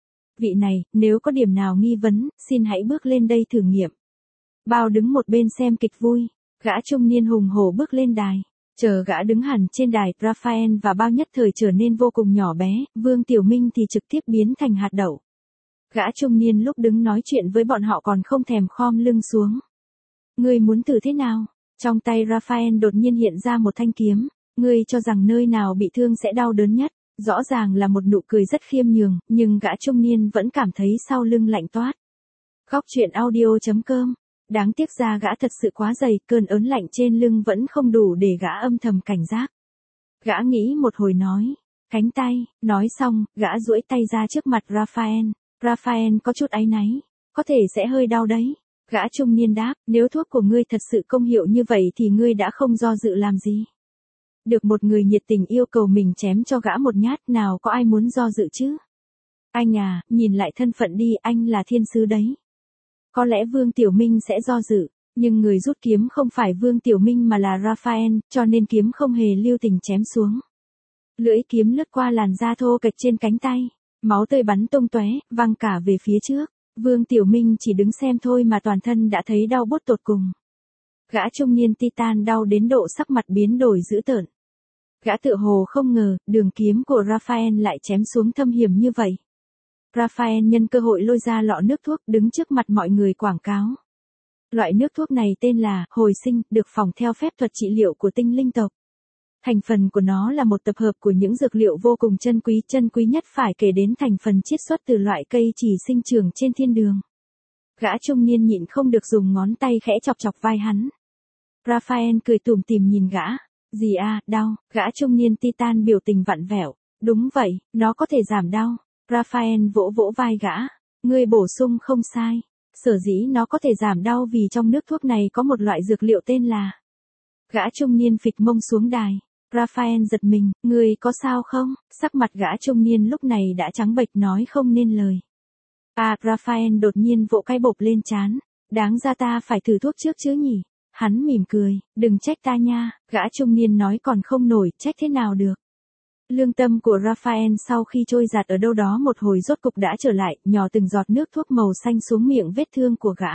Vị này, nếu có điểm nào nghi vấn, xin hãy bước lên đây thử nghiệm. Bao đứng một bên xem kịch vui, gã trung niên hùng hổ bước lên đài. Chờ gã đứng hẳn trên đài, Raphael và Bao nhất thời trở nên vô cùng nhỏ bé, Vương Tiểu Minh thì trực tiếp biến thành hạt đậu. Gã trung niên lúc đứng nói chuyện với bọn họ còn không thèm khom lưng xuống. Ngươi muốn thử thế nào? Trong tay Raphael đột nhiên hiện ra một thanh kiếm. Ngươi cho rằng nơi nào bị thương sẽ đau đớn nhất? Rõ ràng là một nụ cười rất khiêm nhường, nhưng gã trung niên vẫn cảm thấy sau lưng lạnh toát. Góc truyện audio chấm com. Đáng tiếc ra gã thật sự quá dày, cơn ớn lạnh trên lưng vẫn không đủ để gã âm thầm cảnh giác. Gã nghĩ một hồi nói, cánh tay, nói xong, gã duỗi tay ra trước mặt Raphael. Raphael có chút áy náy, có thể sẽ hơi đau đấy. Gã trung niên đáp, nếu thuốc của ngươi thật sự công hiệu như vậy thì ngươi đã không do dự làm gì. Được một người nhiệt tình yêu cầu mình chém cho gã một nhát, nào có ai muốn do dự chứ. Anh à, nhìn lại thân phận đi, anh là thiên sứ đấy. Có lẽ Vương Tiểu Minh sẽ do dự, nhưng người rút kiếm không phải Vương Tiểu Minh mà là Raphael, cho nên kiếm không hề lưu tình chém xuống. Lưỡi kiếm lướt qua làn da thô kệch trên cánh tay, máu tươi bắn tung tóe, văng cả về phía trước. Vương Tiểu Minh chỉ đứng xem thôi mà toàn thân đã thấy đau buốt tột cùng. Gã trung niên Titan đau đến độ sắc mặt biến đổi dữ tợn. Gã tựa hồ không ngờ, đường kiếm của Raphael lại chém xuống thâm hiểm như vậy. Raphael nhân cơ hội lôi ra lọ nước thuốc, đứng trước mặt mọi người quảng cáo. Loại nước thuốc này tên là hồi sinh, được phỏng theo phép thuật trị liệu của tinh linh tộc. Thành phần của nó là một tập hợp của những dược liệu vô cùng chân quý, chân quý nhất phải kể đến thành phần chiết xuất từ loại cây chỉ sinh trưởng trên thiên đường. Gã trung niên nhịn không được dùng ngón tay khẽ chọc chọc vai hắn. Raphael cười tủm tỉm nhìn gã. Gì à, đau, gã trung niên Titan biểu tình vặn vẹo. Đúng vậy, nó có thể giảm đau. Raphael vỗ vỗ vai gã. Ngươi bổ sung không sai. Sở dĩ nó có thể giảm đau vì trong nước thuốc này có một loại dược liệu tên là. Gã trung niên phịch mông xuống đài. Raphael giật mình, ngươi có sao không? Sắc mặt gã trung niên lúc này đã trắng bệch nói không nên lời. À, Raphael đột nhiên vỗ cái bộp lên trán. Đáng ra ta phải thử thuốc trước chứ nhỉ? Hắn mỉm cười, đừng trách ta nha, gã trung niên nói còn không nổi, trách thế nào được. Lương tâm của Raphael sau khi trôi giạt ở đâu đó một hồi rốt cục đã trở lại, nhỏ từng giọt nước thuốc màu xanh xuống miệng vết thương của gã.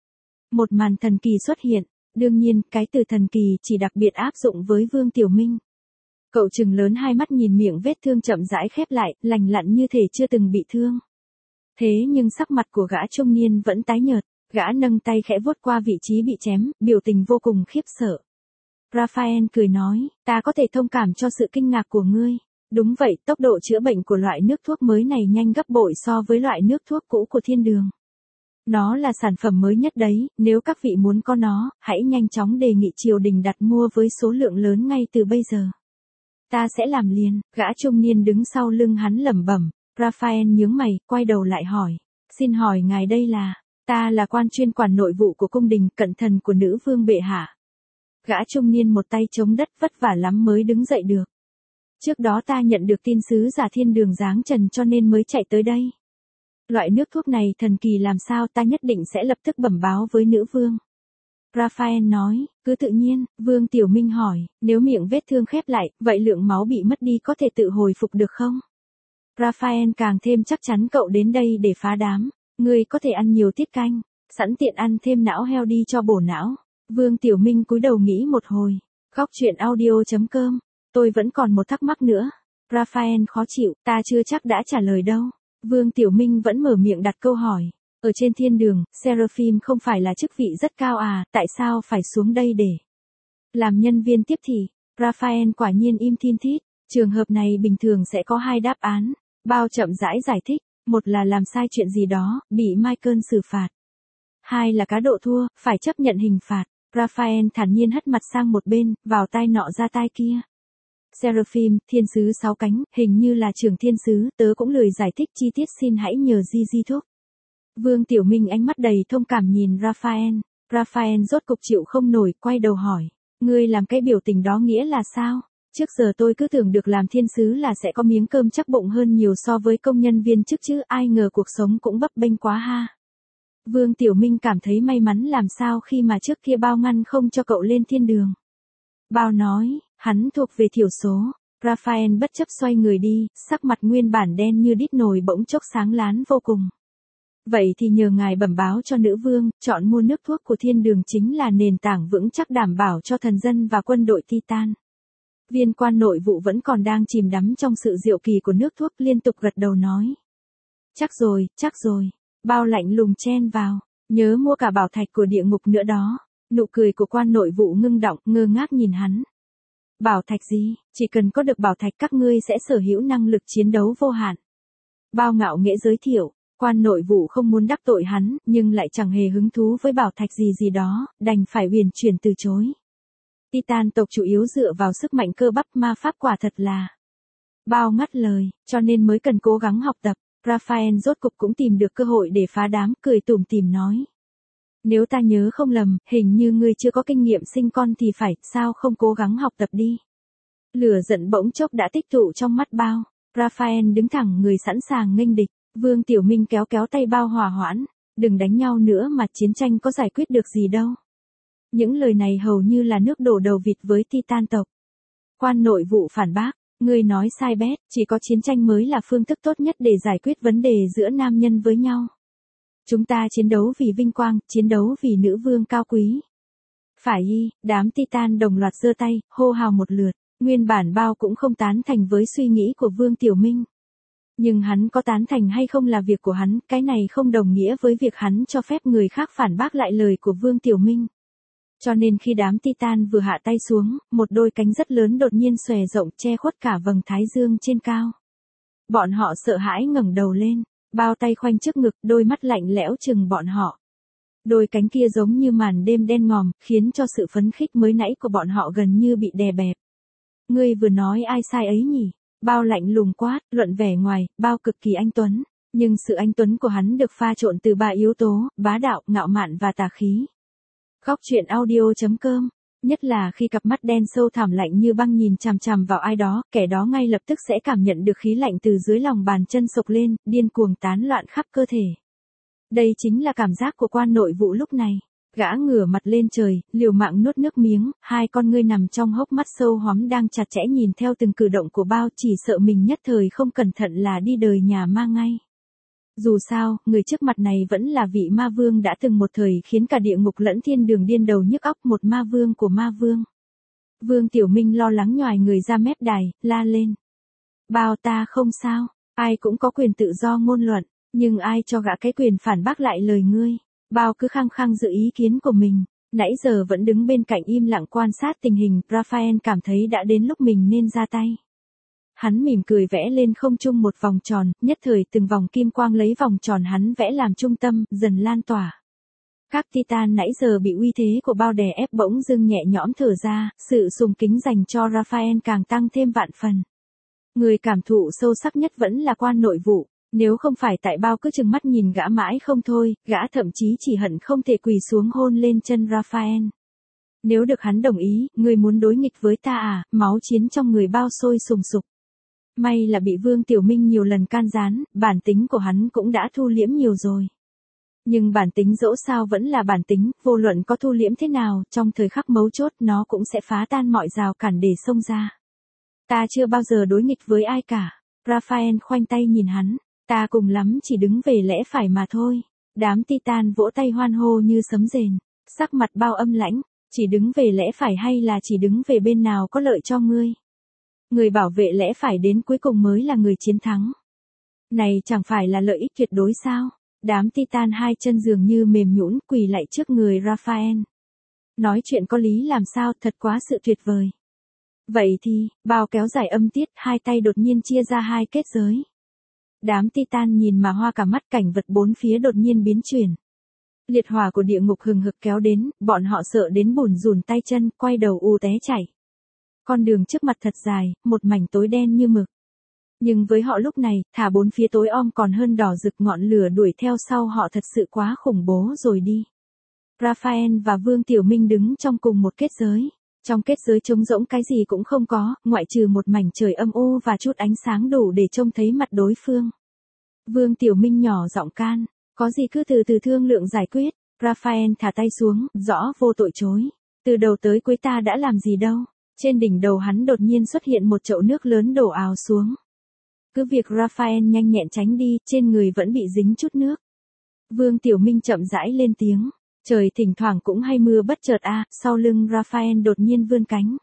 Một màn thần kỳ xuất hiện, đương nhiên, cái từ thần kỳ chỉ đặc biệt áp dụng với Vương Tiểu Minh. Cậu trừng lớn hai mắt nhìn miệng vết thương chậm rãi khép lại, lành lặn như thể chưa từng bị thương. Thế nhưng sắc mặt của gã trung niên vẫn tái nhợt. Gã nâng tay khẽ vuốt qua vị trí bị chém, biểu tình vô cùng khiếp sợ. Raphael cười nói, ta có thể thông cảm cho sự kinh ngạc của ngươi. Đúng vậy, tốc độ chữa bệnh của loại nước thuốc mới này nhanh gấp bội so với loại nước thuốc cũ của thiên đường. Nó là sản phẩm mới nhất đấy, nếu các vị muốn có nó, hãy nhanh chóng đề nghị triều đình đặt mua với số lượng lớn ngay từ bây giờ. Ta sẽ làm liền, gã trung niên đứng sau lưng hắn lẩm bẩm. Raphael nhướng mày, quay đầu lại hỏi. Xin hỏi ngài đây là... Ta là quan chuyên quản nội vụ của cung đình, cận thần của nữ vương bệ hạ. Gã trung niên một tay chống đất vất vả lắm mới đứng dậy được. Trước đó ta nhận được tin sứ giả thiên đường giáng trần cho nên mới chạy tới đây. Loại nước thuốc này thần kỳ làm sao, ta nhất định sẽ lập tức bẩm báo với nữ vương. Raphael nói, cứ tự nhiên. Vương Tiểu Minh hỏi, nếu miệng vết thương khép lại, vậy lượng máu bị mất đi có thể tự hồi phục được không? Raphael càng thêm chắc chắn cậu đến đây để phá đám. Ngươi có thể ăn nhiều tiết canh, sẵn tiện ăn thêm não heo đi cho bổ não. Vương Tiểu Minh cúi đầu nghĩ một hồi. Góc chuyện audio.com. Tôi vẫn còn một thắc mắc nữa. Raphael khó chịu, ta chưa chắc đã trả lời đâu. Vương Tiểu Minh vẫn mở miệng đặt câu hỏi. Ở trên thiên đường, Seraphim không phải là chức vị rất cao à, tại sao phải xuống đây để làm nhân viên tiếp thị? Raphael quả nhiên im thin thít. Trường hợp này bình thường sẽ có hai đáp án. Bao chậm rãi giải thích. Một là làm sai chuyện gì đó, bị Michael xử phạt. Hai là cá độ thua, phải chấp nhận hình phạt. Raphael thản nhiên hất mặt sang một bên, vào tai nọ ra tai kia. Seraphim, thiên sứ sáu cánh, hình như là trưởng thiên sứ, tớ cũng lười giải thích chi tiết, xin hãy nhờ Gigi thúc. Vương Tiểu Minh ánh mắt đầy thông cảm nhìn Raphael. Raphael rốt cục chịu không nổi, quay đầu hỏi. Ngươi làm cái biểu tình đó nghĩa là sao? Trước giờ tôi cứ tưởng được làm thiên sứ là sẽ có miếng cơm chắc bụng hơn nhiều so với công nhân viên chức chứ, ai ngờ cuộc sống cũng bấp bênh quá ha. Vương Tiểu Minh cảm thấy may mắn làm sao khi mà trước kia Bao ngăn không cho cậu lên thiên đường. Bao nói, hắn thuộc về thiểu số. Raphael bất chấp xoay người đi, sắc mặt nguyên bản đen như đít nồi bỗng chốc sáng láng vô cùng. Vậy thì nhờ ngài bẩm báo cho nữ vương, chọn mua nước thuốc của thiên đường chính là nền tảng vững chắc đảm bảo cho thần dân và quân đội Titan. Viên quan nội vụ vẫn còn đang chìm đắm trong sự diệu kỳ của nước thuốc, liên tục gật đầu nói. Chắc rồi, chắc rồi. Bao lạnh lùng chen vào. Nhớ mua cả bảo thạch của địa ngục nữa đó. Nụ cười của quan nội vụ ngưng đọng, ngơ ngác nhìn hắn. Bảo thạch gì? Chỉ cần có được bảo thạch các ngươi sẽ sở hữu năng lực chiến đấu vô hạn. Bao ngạo nghễ giới thiệu. Quan nội vụ không muốn đắc tội hắn, nhưng lại chẳng hề hứng thú với bảo thạch gì gì đó, đành phải uyển chuyển từ chối. Titan tộc chủ yếu dựa vào sức mạnh cơ bắp, ma pháp quả thật là. Bao ngắt lời, cho nên mới cần cố gắng học tập. Raphael rốt cục cũng tìm được cơ hội để phá đám, cười tủm tỉm nói. Nếu ta nhớ không lầm, hình như ngươi chưa có kinh nghiệm sinh con thì phải, sao không cố gắng học tập đi. Lửa giận bỗng chốc đã tích tụ trong mắt Bao. Raphael đứng thẳng người sẵn sàng nghênh địch. Vương Tiểu Minh kéo kéo tay Bao hòa hoãn. Đừng đánh nhau nữa mà chiến tranh có giải quyết được gì đâu. Những lời này hầu như là nước đổ đầu vịt với Titan tộc. Quan nội vụ phản bác. Ngươi nói sai bét, chỉ có chiến tranh mới là phương thức tốt nhất để giải quyết vấn đề giữa nam nhân với nhau. Chúng ta chiến đấu vì vinh quang, chiến đấu vì nữ vương cao quý. Phải y, đám Titan đồng loạt giơ tay, hô hào một lượt. Nguyên bản Bao cũng không tán thành với suy nghĩ của Vương Tiểu Minh. Nhưng hắn có tán thành hay không là việc của hắn, cái này không đồng nghĩa với việc hắn cho phép người khác phản bác lại lời của Vương Tiểu Minh. Cho nên khi đám Titan vừa hạ tay xuống, một đôi cánh rất lớn đột nhiên xòe rộng che khuất cả vầng thái dương trên cao. Bọn họ sợ hãi ngẩng đầu lên, Bao tay khoanh trước ngực, đôi mắt lạnh lẽo chừng bọn họ. Đôi cánh kia giống như màn đêm đen ngòm, khiến cho sự phấn khích mới nãy của bọn họ gần như bị đè bẹp. Ngươi vừa nói ai sai ấy nhỉ? Bao lạnh lùng quát, luận vẻ ngoài, Bao cực kỳ anh tuấn. Nhưng sự anh tuấn của hắn được pha trộn từ ba yếu tố, bá đạo, ngạo mạn và tà khí. Góc chuyện audio.com. Nhất là khi cặp mắt đen sâu thẳm lạnh như băng nhìn chằm chằm vào ai đó, kẻ đó ngay lập tức sẽ cảm nhận được khí lạnh từ dưới lòng bàn chân sộc lên, điên cuồng tán loạn khắp cơ thể. Đây chính là cảm giác của quan nội vụ lúc này. Gã ngửa mặt lên trời, liều mạng nuốt nước miếng, hai con ngươi nằm trong hốc mắt sâu hoắm đang chặt chẽ nhìn theo từng cử động của Bao, chỉ sợ mình nhất thời không cẩn thận là đi đời nhà ma ngay. Dù sao, người trước mặt này vẫn là vị ma vương đã từng một thời khiến cả địa ngục lẫn thiên đường điên đầu nhức óc, một ma vương của ma vương. Vương Tiểu Minh lo lắng nhoài người ra mép đài, la lên. Bao ta không sao, ai cũng có quyền tự do ngôn luận, nhưng ai cho gã cái quyền phản bác lại lời ngươi. Bao cứ khăng khăng giữ ý kiến của mình, nãy giờ vẫn đứng bên cạnh im lặng quan sát tình hình, Raphael cảm thấy đã đến lúc mình nên ra tay. Hắn mỉm cười vẽ lên không trung một vòng tròn, nhất thời từng vòng kim quang lấy vòng tròn hắn vẽ làm trung tâm, dần lan tỏa. Các Titan nãy giờ bị uy thế của Bao đè ép bỗng dưng nhẹ nhõm thở ra, sự sùng kính dành cho Raphael càng tăng thêm vạn phần. Người cảm thụ sâu sắc nhất vẫn là quan nội vụ, nếu không phải tại Bao cứ chừng mắt nhìn gã mãi không thôi, gã thậm chí chỉ hận không thể quỳ xuống hôn lên chân Raphael. Nếu được hắn đồng ý, người muốn đối nghịch với ta à, máu chiến trong người Bao sôi sùng sục. May là bị Vương Tiểu Minh nhiều lần can gián, bản tính của hắn cũng đã thu liễm nhiều rồi. Nhưng bản tính dẫu sao vẫn là bản tính, vô luận có thu liễm thế nào, trong thời khắc mấu chốt nó cũng sẽ phá tan mọi rào cản để xông ra. Ta chưa bao giờ đối nghịch với ai cả. Raphael khoanh tay nhìn hắn, ta cùng lắm chỉ đứng về lẽ phải mà thôi. Đám Titan vỗ tay hoan hô như sấm rền, sắc mặt Bao âm lãnh, chỉ đứng về lẽ phải hay là chỉ đứng về bên nào có lợi cho ngươi? Người bảo vệ lẽ phải đến cuối cùng mới là người chiến thắng. Này chẳng phải là lợi ích tuyệt đối sao? Đám Titan hai chân dường như mềm nhũn quỳ lạy trước người Raphael. Nói chuyện có lý làm sao, thật quá sự tuyệt vời. Vậy thì, Bao kéo dài âm tiết, hai tay đột nhiên chia ra hai kết giới. Đám Titan nhìn mà hoa cả mắt, cảnh vật bốn phía đột nhiên biến chuyển. Liệt hỏa của địa ngục hừng hực kéo đến, bọn họ sợ đến bủn rủn tay chân, quay đầu ù té chạy. Con đường trước mặt thật dài, một mảnh tối đen như mực. Nhưng với họ lúc này, thả bốn phía tối om còn hơn đỏ rực, ngọn lửa đuổi theo sau họ thật sự quá khủng bố rồi đi. Raphael và Vương Tiểu Minh đứng trong cùng một kết giới. Trong kết giới trống rỗng cái gì cũng không có, ngoại trừ một mảnh trời âm u và chút ánh sáng đủ để trông thấy mặt đối phương. Vương Tiểu Minh nhỏ giọng can, có gì cứ từ từ thương lượng giải quyết. Raphael thả tay xuống, rõ vô tội chối. Từ đầu tới cuối ta đã làm gì đâu. Trên đỉnh đầu hắn đột nhiên xuất hiện một chậu nước lớn đổ ào xuống. Cứ việc Raphael nhanh nhẹn tránh đi, trên người vẫn bị dính chút nước. Vương Tiểu Minh chậm rãi lên tiếng. Trời thỉnh thoảng cũng hay mưa bất chợt a, à, sau lưng Raphael đột nhiên vươn cánh.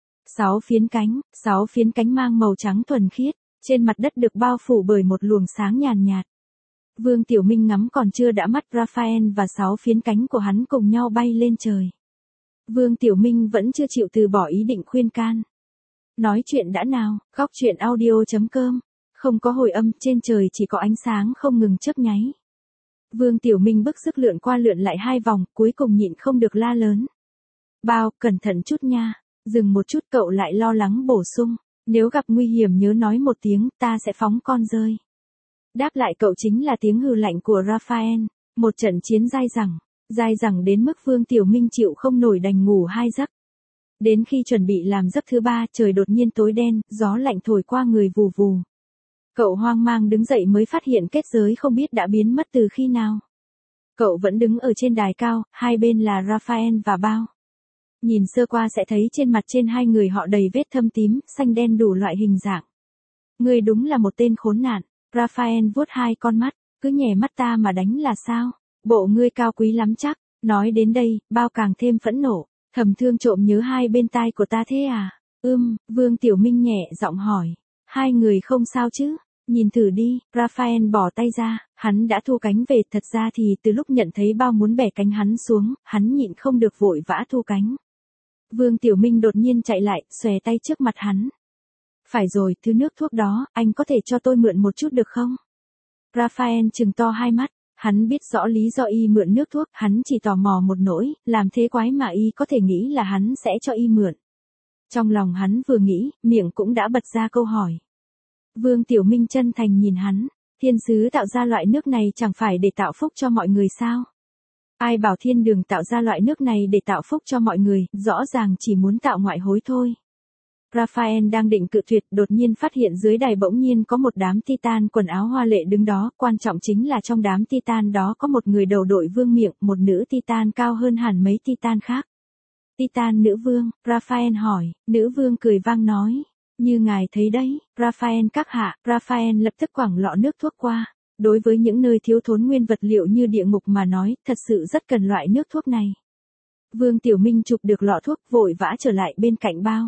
Sáu phiến cánh, sáu phiến cánh mang màu trắng thuần khiết, trên mặt đất được bao phủ bởi một luồng sáng nhàn nhạt. Vương Tiểu Minh ngắm còn chưa đã mắt, Raphael và sáu phiến cánh của hắn cùng nhau bay lên trời. Vương Tiểu Minh vẫn chưa chịu từ bỏ ý định khuyên can. Nói chuyện đã nào, góc truyện audio chấm com. Không có hồi âm, trên trời chỉ có ánh sáng không ngừng chớp nháy. Vương Tiểu Minh bức sức lượn qua lượn lại hai vòng, cuối cùng nhịn không được la lớn. Bao, cẩn thận chút nha. Dừng một chút, cậu lại lo lắng bổ sung. Nếu gặp nguy hiểm nhớ nói một tiếng, ta sẽ phóng con rơi. Đáp lại cậu chính là tiếng hừ lạnh của Raphael. Một trận chiến dai dẳng. Dai dẳng đến mức Vương Tiểu Minh chịu không nổi đành ngủ hai giấc. Đến khi chuẩn bị làm giấc thứ ba, trời đột nhiên tối đen, gió lạnh thổi qua người vù vù. Cậu hoang mang đứng dậy mới phát hiện kết giới không biết đã biến mất từ khi nào. Cậu vẫn đứng ở trên đài cao, hai bên là Raphael và Bao. Nhìn sơ qua sẽ thấy trên mặt trên hai người họ đầy vết thâm tím, xanh đen đủ loại hình dạng. Ngươi đúng là một tên khốn nạn. Raphael vuốt hai con mắt, cứ nhè mắt ta mà đánh là sao? Bộ ngươi cao quý lắm chắc. Nói đến đây, Bao càng thêm phẫn nộ. Thầm thương trộm nhớ hai bên tai của ta thế à? Ưm, Vương Tiểu Minh nhẹ giọng hỏi. Hai người không sao chứ? Nhìn thử đi. Raphael bỏ tay ra, hắn đã thu cánh về. Thật ra thì từ lúc nhận thấy Bao muốn bẻ cánh hắn xuống, hắn nhịn không được vội vã thu cánh. Vương Tiểu Minh đột nhiên chạy lại, xòe tay trước mặt hắn. Phải rồi, thứ nước thuốc đó, anh có thể cho tôi mượn một chút được không? Raphael trừng to hai mắt, hắn biết rõ lý do y mượn nước thuốc, hắn chỉ tò mò một nỗi, làm thế quái mà y có thể nghĩ là hắn sẽ cho y mượn. Trong lòng hắn vừa nghĩ, miệng cũng đã bật ra câu hỏi. Vương Tiểu Minh chân thành nhìn hắn, thiên sứ tạo ra loại nước này chẳng phải để tạo phúc cho mọi người sao? Ai bảo thiên đường tạo ra loại nước này để tạo phúc cho mọi người, rõ ràng chỉ muốn tạo ngoại hối thôi. Raphael đang định cự tuyệt, đột nhiên phát hiện dưới đài bỗng nhiên có một đám Titan quần áo hoa lệ đứng đó, quan trọng chính là trong đám Titan đó có một người đầu đội vương miện, một nữ Titan cao hơn hẳn mấy Titan khác. Titan nữ vương, Raphael hỏi, nữ vương cười vang nói, như ngài thấy đấy, Raphael các hạ, Raphael lập tức quẳng lọ nước thuốc qua. Đối với những nơi thiếu thốn nguyên vật liệu như địa ngục mà nói, thật sự rất cần loại nước thuốc này. Vương Tiểu Minh chụp được lọ thuốc vội vã trở lại bên cạnh Bao.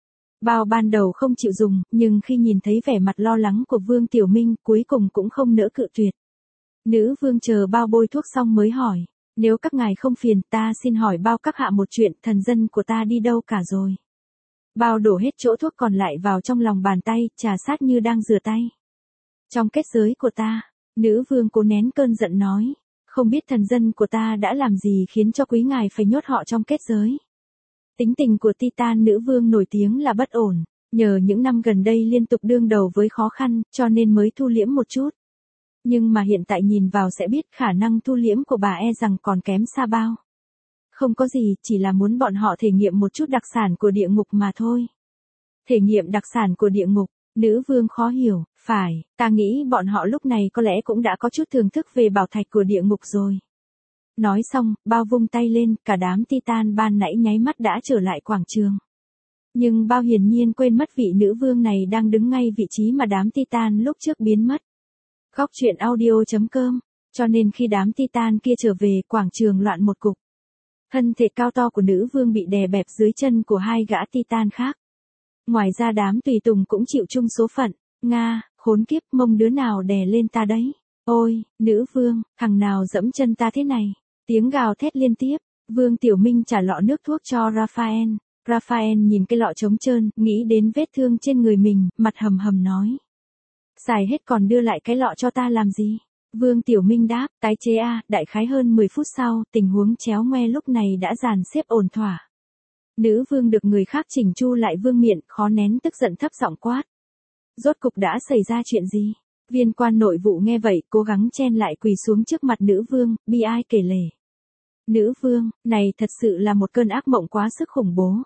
Bao ban đầu không chịu dùng, nhưng khi nhìn thấy vẻ mặt lo lắng của Vương Tiểu Minh, cuối cùng cũng không nỡ cự tuyệt. Nữ vương chờ Bao bôi thuốc xong mới hỏi, nếu các ngài không phiền, ta xin hỏi Bao các hạ một chuyện, thần dân của ta đi đâu cả rồi? Bao đổ hết chỗ thuốc còn lại vào trong lòng bàn tay, trà sát như đang rửa tay. Trong kết giới của ta, nữ vương cố nén cơn giận nói, không biết thần dân của ta đã làm gì khiến cho quý ngài phải nhốt họ trong kết giới. Tính tình của Titan nữ vương nổi tiếng là bất ổn, nhờ những năm gần đây liên tục đương đầu với khó khăn, cho nên mới thu liễm một chút. Nhưng mà hiện tại nhìn vào sẽ biết khả năng thu liễm của bà e rằng còn kém xa Bao. Không có gì, chỉ là muốn bọn họ thể nghiệm một chút đặc sản của địa ngục mà thôi. Thể nghiệm đặc sản của địa ngục, nữ vương khó hiểu, phải, ta nghĩ bọn họ lúc này có lẽ cũng đã có chút thưởng thức về bảo thạch của địa ngục rồi. Nói xong, Bao vung tay lên, cả đám Titan ban nãy nháy mắt đã trở lại quảng trường. Nhưng Bao hiển nhiên quên mất vị nữ vương này đang đứng ngay vị trí mà đám Titan lúc trước biến mất. Góc truyện audio chấm com. Cho nên khi đám Titan kia trở về, quảng trường loạn một cục. Thân thể cao to của nữ vương bị đè bẹp dưới chân của hai gã Titan khác. Ngoài ra đám tùy tùng cũng chịu chung số phận. Nga, khốn kiếp, mông đứa nào đè lên ta đấy. Ôi, nữ vương, thằng nào dẫm chân ta thế này. Tiếng gào thét liên tiếp. Vương Tiểu Minh trả lọ nước thuốc cho Raphael. Raphael nhìn cái lọ trống trơn, nghĩ đến vết thương trên người mình, mặt hầm hầm nói. Xài hết còn đưa lại cái lọ cho ta làm gì? Vương Tiểu Minh đáp, tái chế a. Đại khái hơn mười phút sau, tình huống chéo ngoe lúc này đã dàn xếp ổn thỏa. Nữ vương được người khác chỉnh chu lại vương miện, khó nén tức giận thấp giọng quát. Rốt cục đã xảy ra chuyện gì? Viên quan nội vụ nghe vậy, cố gắng chen lại quỳ xuống trước mặt nữ vương, bi ai kể lể. Nữ vương, này thật sự là một cơn ác mộng quá sức khủng bố.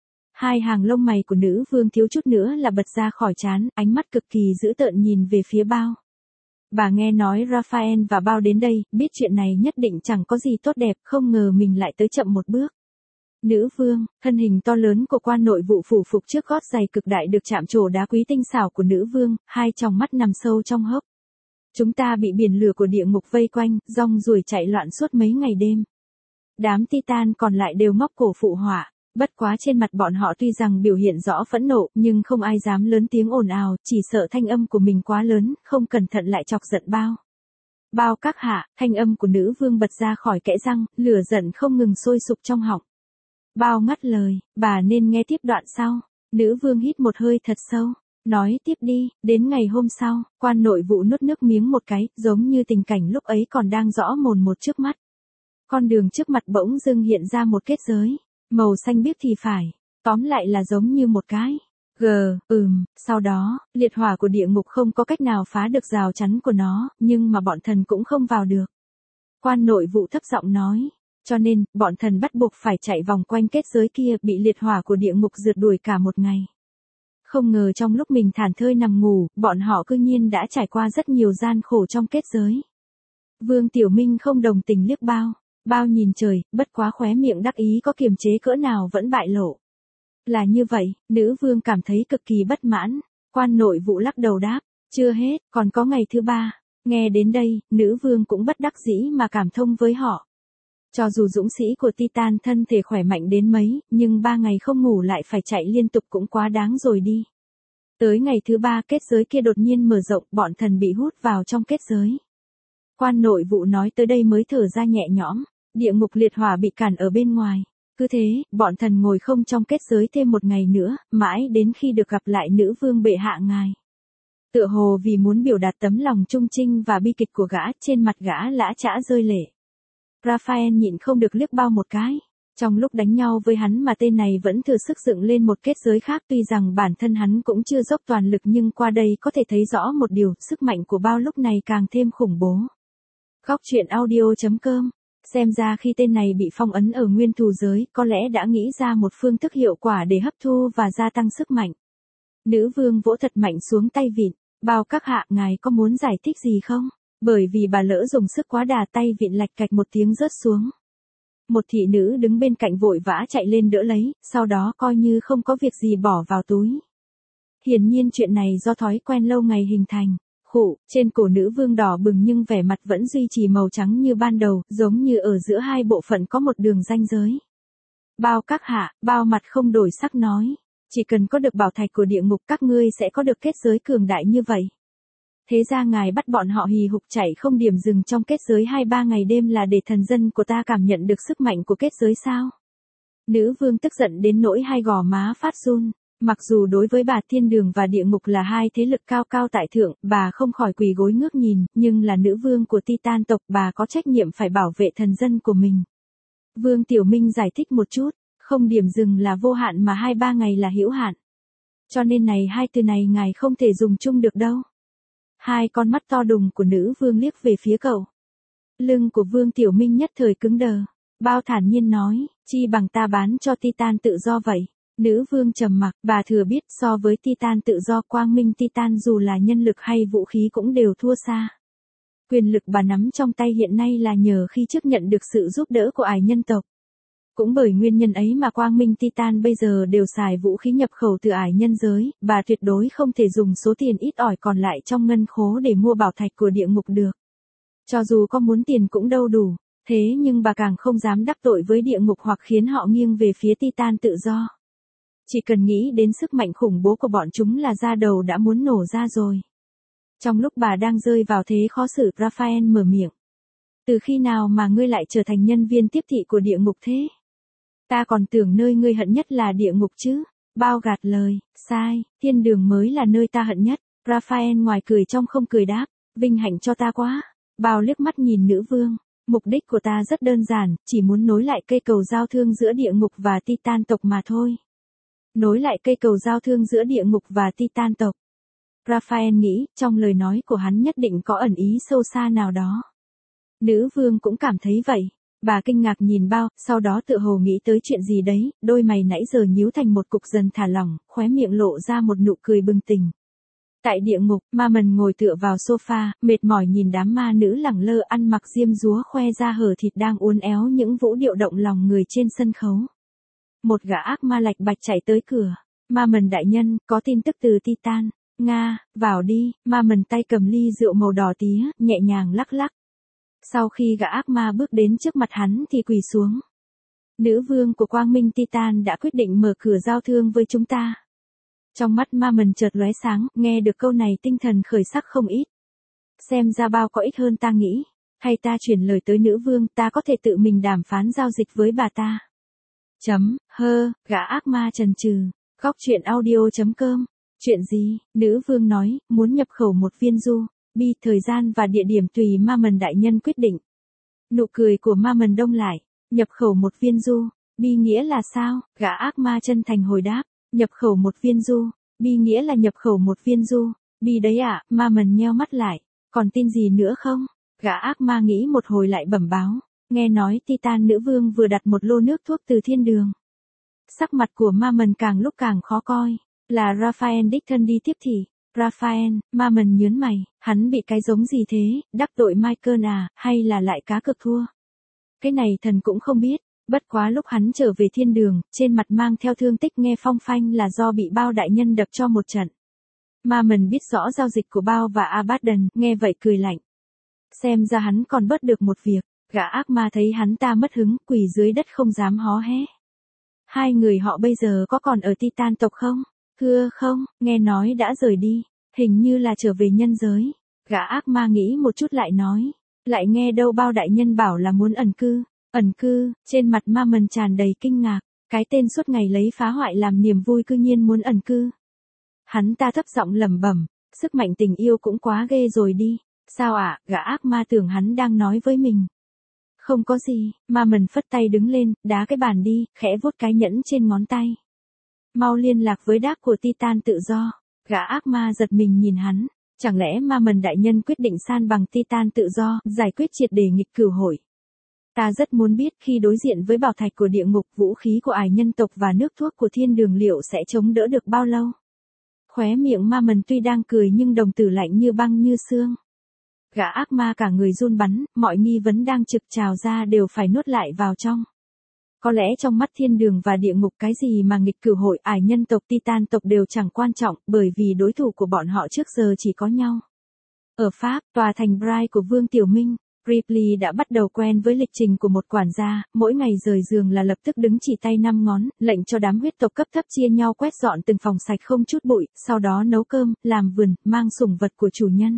Hai hàng lông mày của nữ vương thiếu chút nữa là bật ra khỏi trán, ánh mắt cực kỳ dữ tợn nhìn về phía Bao. Bà nghe nói Raphael và Bao đến đây, biết chuyện này nhất định chẳng có gì tốt đẹp, không ngờ mình lại tới chậm một bước. Nữ vương, thân hình to lớn của quan nội vụ phủ phục trước gót giày cực đại được chạm trổ đá quý tinh xảo của nữ vương, hai tròng mắt nằm sâu trong hốc. Chúng ta bị biển lửa của địa ngục vây quanh, rong ruổi chạy loạn suốt mấy ngày đêm. Đám Titan còn lại đều ngóc cổ phụ họa. Bất quá trên mặt bọn họ tuy rằng biểu hiện rõ phẫn nộ, nhưng không ai dám lớn tiếng ồn ào, chỉ sợ thanh âm của mình quá lớn, không cẩn thận lại chọc giận Bao. Bao các hạ, thanh âm của nữ vương bật ra khỏi kẽ răng, lửa giận không ngừng sôi sục trong họng. Bao ngắt lời, bà nên nghe tiếp đoạn sau. Nữ vương hít một hơi thật sâu, nói tiếp đi. Đến ngày hôm sau, quan nội vụ nuốt nước miếng một cái, giống như tình cảnh lúc ấy còn đang rõ mồn một trước mắt. Con đường trước mặt bỗng dưng hiện ra một kết giới. Màu xanh biếc thì phải, tóm lại là giống như một cái. Gờ, ừm, sau đó, liệt hỏa của địa ngục không có cách nào phá được rào chắn của nó, nhưng mà bọn thần cũng không vào được. Quan nội vụ thấp giọng nói, cho nên, bọn thần bắt buộc phải chạy vòng quanh kết giới kia, bị liệt hỏa của địa ngục rượt đuổi cả một ngày. Không ngờ trong lúc mình thản thơi nằm ngủ, bọn họ cư nhiên đã trải qua rất nhiều gian khổ trong kết giới. Vương Tiểu Minh không đồng tình liếc Bao. Bao nhìn trời, bất quá khóe miệng đắc ý có kiềm chế cỡ nào vẫn bại lộ. Là như vậy, nữ vương cảm thấy cực kỳ bất mãn. Quan nội vụ lắc đầu đáp, chưa hết, còn có ngày thứ ba. Nghe đến đây, nữ vương cũng bất đắc dĩ mà cảm thông với họ. Cho dù dũng sĩ của Titan thân thể khỏe mạnh đến mấy, nhưng ba ngày không ngủ lại phải chạy liên tục cũng quá đáng rồi đi. Tới ngày thứ ba kết giới kia đột nhiên mở rộng, bọn thần bị hút vào trong kết giới. Quan nội vụ nói tới đây mới thở ra nhẹ nhõm. Địa ngục liệt hỏa bị cản ở bên ngoài. Cứ thế, bọn thần ngồi không trong kết giới thêm một ngày nữa, mãi đến khi được gặp lại nữ vương bệ hạ ngài. Tựa hồ vì muốn biểu đạt tấm lòng trung trinh và bi kịch của gã, trên mặt gã lã chã rơi lệ. Raphael nhịn không được liếc Bao một cái. Trong lúc đánh nhau với hắn mà tên này vẫn thừa sức dựng lên một kết giới khác, tuy rằng bản thân hắn cũng chưa dốc toàn lực, nhưng qua đây có thể thấy rõ một điều, sức mạnh của Bao lúc này càng thêm khủng bố. Góc truyện audio chấm com. Xem ra khi tên này bị phong ấn ở nguyên thù giới, có lẽ đã nghĩ ra một phương thức hiệu quả để hấp thu và gia tăng sức mạnh. Nữ vương vỗ thật mạnh xuống tay vịn. Bao các hạ, ngài có muốn giải thích gì không? Bởi vì bà lỡ dùng sức quá đà, tay vịn lạch cạch một tiếng rớt xuống. Một thị nữ đứng bên cạnh vội vã chạy lên đỡ lấy, sau đó coi như không có việc gì bỏ vào túi. Hiển nhiên chuyện này do thói quen lâu ngày hình thành. Khụ, trên cổ nữ vương đỏ bừng nhưng vẻ mặt vẫn duy trì màu trắng như ban đầu, giống như ở giữa hai bộ phận có một đường ranh giới. Bao các hạ, Bao mặt không đổi sắc nói, chỉ cần có được bảo thạch của địa ngục các ngươi sẽ có được kết giới cường đại như vậy. Thế ra ngài bắt bọn họ hì hục chạy không điểm dừng trong kết giới hai ba ngày đêm là để thần dân của ta cảm nhận được sức mạnh của kết giới sao? Nữ vương tức giận đến nỗi hai gò má phát run. Mặc dù đối với bà thiên đường và địa ngục là hai thế lực cao cao tại thượng, bà không khỏi quỳ gối ngước nhìn, nhưng là nữ vương của Titan tộc, bà có trách nhiệm phải bảo vệ thần dân của mình. Vương Tiểu Minh giải thích một chút, không điểm dừng là vô hạn mà hai ba ngày là hữu hạn. Cho nên này hai từ này ngài không thể dùng chung được đâu. Hai con mắt to đùng của nữ vương liếc về phía cậu. Lưng của Vương Tiểu Minh nhất thời cứng đờ. Bao thản nhiên nói, chi bằng ta bán cho Titan tự do vậy. Nữ vương trầm mặc, bà thừa biết so với Titan tự do, quang minh Titan dù là nhân lực hay vũ khí cũng đều thua xa. Quyền lực bà nắm trong tay hiện nay là nhờ khi trước nhận được sự giúp đỡ của ải nhân tộc. Cũng bởi nguyên nhân ấy mà Quang Minh Titan bây giờ đều xài vũ khí nhập khẩu từ ải nhân giới, bà tuyệt đối không thể dùng số tiền ít ỏi còn lại trong ngân khố để mua bảo thạch của địa ngục được. Cho dù có muốn tiền cũng đâu đủ, thế nhưng bà càng không dám đắc tội với địa ngục hoặc khiến họ nghiêng về phía Titan tự do. Chỉ cần nghĩ đến sức mạnh khủng bố của bọn chúng là da đầu đã muốn nổ ra rồi. Trong lúc bà đang rơi vào thế khó xử, Raphael mở miệng. Từ khi nào mà ngươi lại trở thành nhân viên tiếp thị của địa ngục thế? Ta còn tưởng nơi ngươi hận nhất là địa ngục chứ. Bao gạt lời, sai, thiên đường mới là nơi ta hận nhất. Raphael ngoài cười trong không cười đáp, vinh hạnh cho ta quá. Bao liếc mắt nhìn nữ vương, mục đích của ta rất đơn giản, chỉ muốn nối lại cây cầu giao thương giữa địa ngục và Titan tộc mà thôi. Nối lại cây cầu giao thương giữa địa ngục và Titan tộc. Raphael nghĩ, trong lời nói của hắn nhất định có ẩn ý sâu xa nào đó. Nữ vương cũng cảm thấy vậy. Bà kinh ngạc nhìn Bao, sau đó tự hồ nghĩ tới chuyện gì đấy, đôi mày nãy giờ nhíu thành một cục dần thả lỏng, khóe miệng lộ ra một nụ cười bừng tỉnh. Tại địa ngục, Ma Mần ngồi tựa vào sofa, mệt mỏi nhìn đám ma nữ lẳng lơ ăn mặc diêm dúa khoe ra hở thịt đang uốn éo những vũ điệu động lòng người trên sân khấu. Một gã ác ma lạch bạch chạy tới cửa. Ma Mần đại nhân, có tin tức từ Titan. Nga, vào đi. Ma Mần tay cầm ly rượu màu đỏ tía, nhẹ nhàng lắc lắc. Sau khi gã ác ma bước đến trước mặt hắn thì quỳ xuống. Nữ vương của Quang Minh Titan đã quyết định mở cửa giao thương với chúng ta. Trong mắt Ma Mần chợt lóe sáng, nghe được câu này tinh thần khởi sắc không ít. Xem ra Bao có ích hơn ta nghĩ. Hay ta chuyển lời tới nữ vương, ta có thể tự mình đàm phán giao dịch với bà ta. Chấm, hơ, gã ác ma chần chừ. Góc truyện audio chấm com. Chuyện gì? Nữ vương nói, muốn nhập khẩu một viên du. Bi, thời gian và địa điểm tùy Ma Mần đại nhân quyết định. Nụ cười của Ma Mần đông lại. Nhập khẩu một viên du. Bi nghĩa là sao? Gã ác ma chân thành hồi đáp. Nhập khẩu một viên du. Bi nghĩa là nhập khẩu một viên du. Bi đấy ạ, à? Ma Mần nheo mắt lại. Còn tin gì nữa không? Gã ác ma nghĩ một hồi lại bẩm báo. Nghe nói Titan nữ vương vừa đặt một lô nước thuốc từ thiên đường. Sắc mặt của Ma Mần càng lúc càng khó coi. Là Raphael đích thân đi tiếp thị. Raphael, Ma Mần nhớn mày, hắn bị cái giống gì thế, đắc tội Michael à, hay là lại cá cược thua? Cái này thần cũng không biết, bất quá lúc hắn trở về thiên đường, trên mặt mang theo thương tích nghe phong phanh là do bị Bao đại nhân đập cho một trận. Ma Mần biết rõ giao dịch của Bao và Abaddon, nghe vậy cười lạnh. Xem ra hắn còn bớt được một việc, gã ác ma thấy hắn ta mất hứng, quỳ dưới đất không dám hó hé. Hai người họ bây giờ có còn ở Titan tộc không? Thưa không, nghe nói đã rời đi, hình như là trở về nhân giới. Gã ác ma nghĩ một chút lại nói, lại nghe đâu Bao đại nhân bảo là muốn ẩn cư, ẩn cư, trên mặt Ma Mần tràn đầy kinh ngạc, cái tên suốt ngày lấy phá hoại làm niềm vui cư nhiên muốn ẩn cư. Hắn ta thấp giọng lẩm bẩm, sức mạnh tình yêu cũng quá ghê rồi đi, sao ạ, à? Gã ác ma tưởng hắn đang nói với mình. Không có gì, Ma Mần phất tay đứng lên, đá cái bàn đi, khẽ vuốt cái nhẫn trên ngón tay. Mau liên lạc với đác của Titan tự do. Gã ác ma giật mình nhìn hắn. Chẳng lẽ Ma Mần đại nhân quyết định san bằng Titan tự do, giải quyết triệt để nghịch cửu hội. Ta rất muốn biết khi đối diện với bảo thạch của địa ngục, vũ khí của ải nhân tộc và nước thuốc của thiên đường liệu sẽ chống đỡ được bao lâu. Khóe miệng Ma Mần tuy đang cười nhưng đồng tử lạnh như băng như xương. Gã ác ma cả người run bắn, mọi nghi vấn đang trực trào ra đều phải nuốt lại vào trong. Có lẽ trong mắt thiên đường và địa ngục cái gì mà nghịch cửu hội ải nhân tộc Titan tộc đều chẳng quan trọng, bởi vì đối thủ của bọn họ trước giờ chỉ có nhau. Ở Pháp, tòa thành Bright của Vương Tiểu Minh, Ripley đã bắt đầu quen với lịch trình của một quản gia, mỗi ngày rời giường là lập tức đứng chỉ tay năm ngón, lệnh cho đám huyết tộc cấp thấp chia nhau quét dọn từng phòng sạch không chút bụi, sau đó nấu cơm, làm vườn, mang sủng vật của chủ nhân.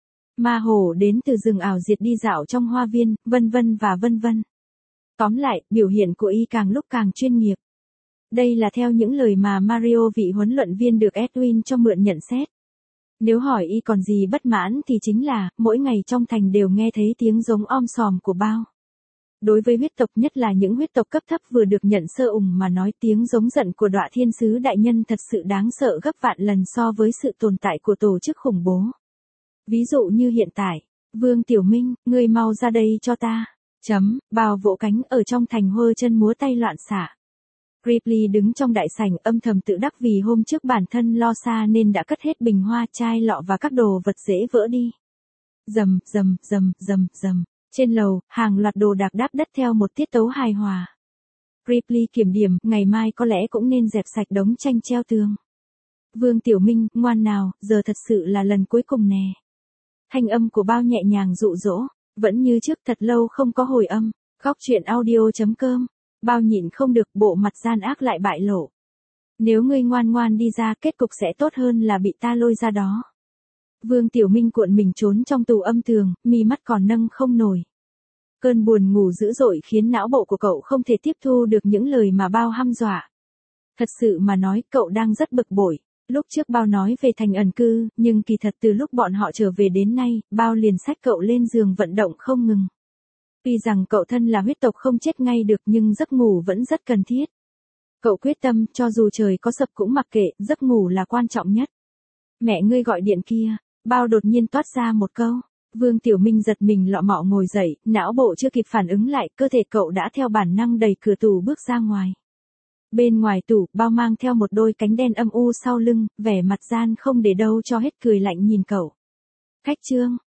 Ma hổ đến từ rừng ảo diệt đi dạo trong hoa viên, vân vân và vân vân. Tóm lại, biểu hiện của y càng lúc càng chuyên nghiệp. Đây là theo những lời mà Mario vị huấn luyện viên được Edwin cho mượn nhận xét. Nếu hỏi y còn gì bất mãn thì chính là, mỗi ngày trong thành đều nghe thấy tiếng giống om sòm của Bao. Đối với huyết tộc, nhất là những huyết tộc cấp thấp vừa được nhận sơ ủng mà nói, tiếng giống giận của Đọa Thiên Sứ đại nhân thật sự đáng sợ gấp vạn lần so với sự tồn tại của tổ chức khủng bố. Ví dụ như hiện tại, Vương Tiểu Minh, ngươi mau ra đây cho ta. Chấm, Bao vỗ cánh ở trong thành hơ chân múa tay loạn xạ. Ripley đứng trong đại sảnh âm thầm tự đắc vì hôm trước bản thân lo xa nên đã cất hết bình hoa, chai lọ và các đồ vật dễ vỡ đi. Rầm, rầm, rầm, rầm, rầm. Trên lầu, hàng loạt đồ đạc đáp đất theo một tiết tấu hài hòa. Ripley kiểm điểm, ngày mai có lẽ cũng nên dẹp sạch đống tranh treo tường. Vương Tiểu Minh, ngoan nào, giờ thật sự là lần cuối cùng nè. Thanh âm của Bao nhẹ nhàng dụ dỗ, vẫn như trước thật lâu không có hồi âm. Góc truyện audio.com. Bao nhịn không được, bộ mặt gian ác lại bại lộ. Nếu ngươi ngoan ngoan đi ra, kết cục sẽ tốt hơn là bị ta lôi ra đó. Vương Tiểu Minh cuộn mình trốn trong tủ âm tường, mi mắt còn nâng không nổi. Cơn buồn ngủ dữ dội khiến não bộ của cậu không thể tiếp thu được những lời mà Bao hăm dọa. Thật sự mà nói, cậu đang rất bực bội. Lúc trước Bao nói về thành ẩn cư, nhưng kỳ thật từ lúc bọn họ trở về đến nay, Bao liền xách cậu lên giường vận động không ngừng. Tuy rằng cậu thân là huyết tộc không chết ngay được nhưng giấc ngủ vẫn rất cần thiết. Cậu quyết tâm, cho dù trời có sập cũng mặc kệ, giấc ngủ là quan trọng nhất. Mẹ ngươi gọi điện kia. Bao đột nhiên toát ra một câu. Vương Tiểu Minh giật mình lọ mọ ngồi dậy, não bộ chưa kịp phản ứng lại, cơ thể cậu đã theo bản năng đẩy cửa tủ bước ra ngoài. Bên ngoài tủ, Bao mang theo một đôi cánh đen âm u sau lưng, vẻ mặt gian không để đâu cho hết cười lạnh nhìn cậu. Khách Trương,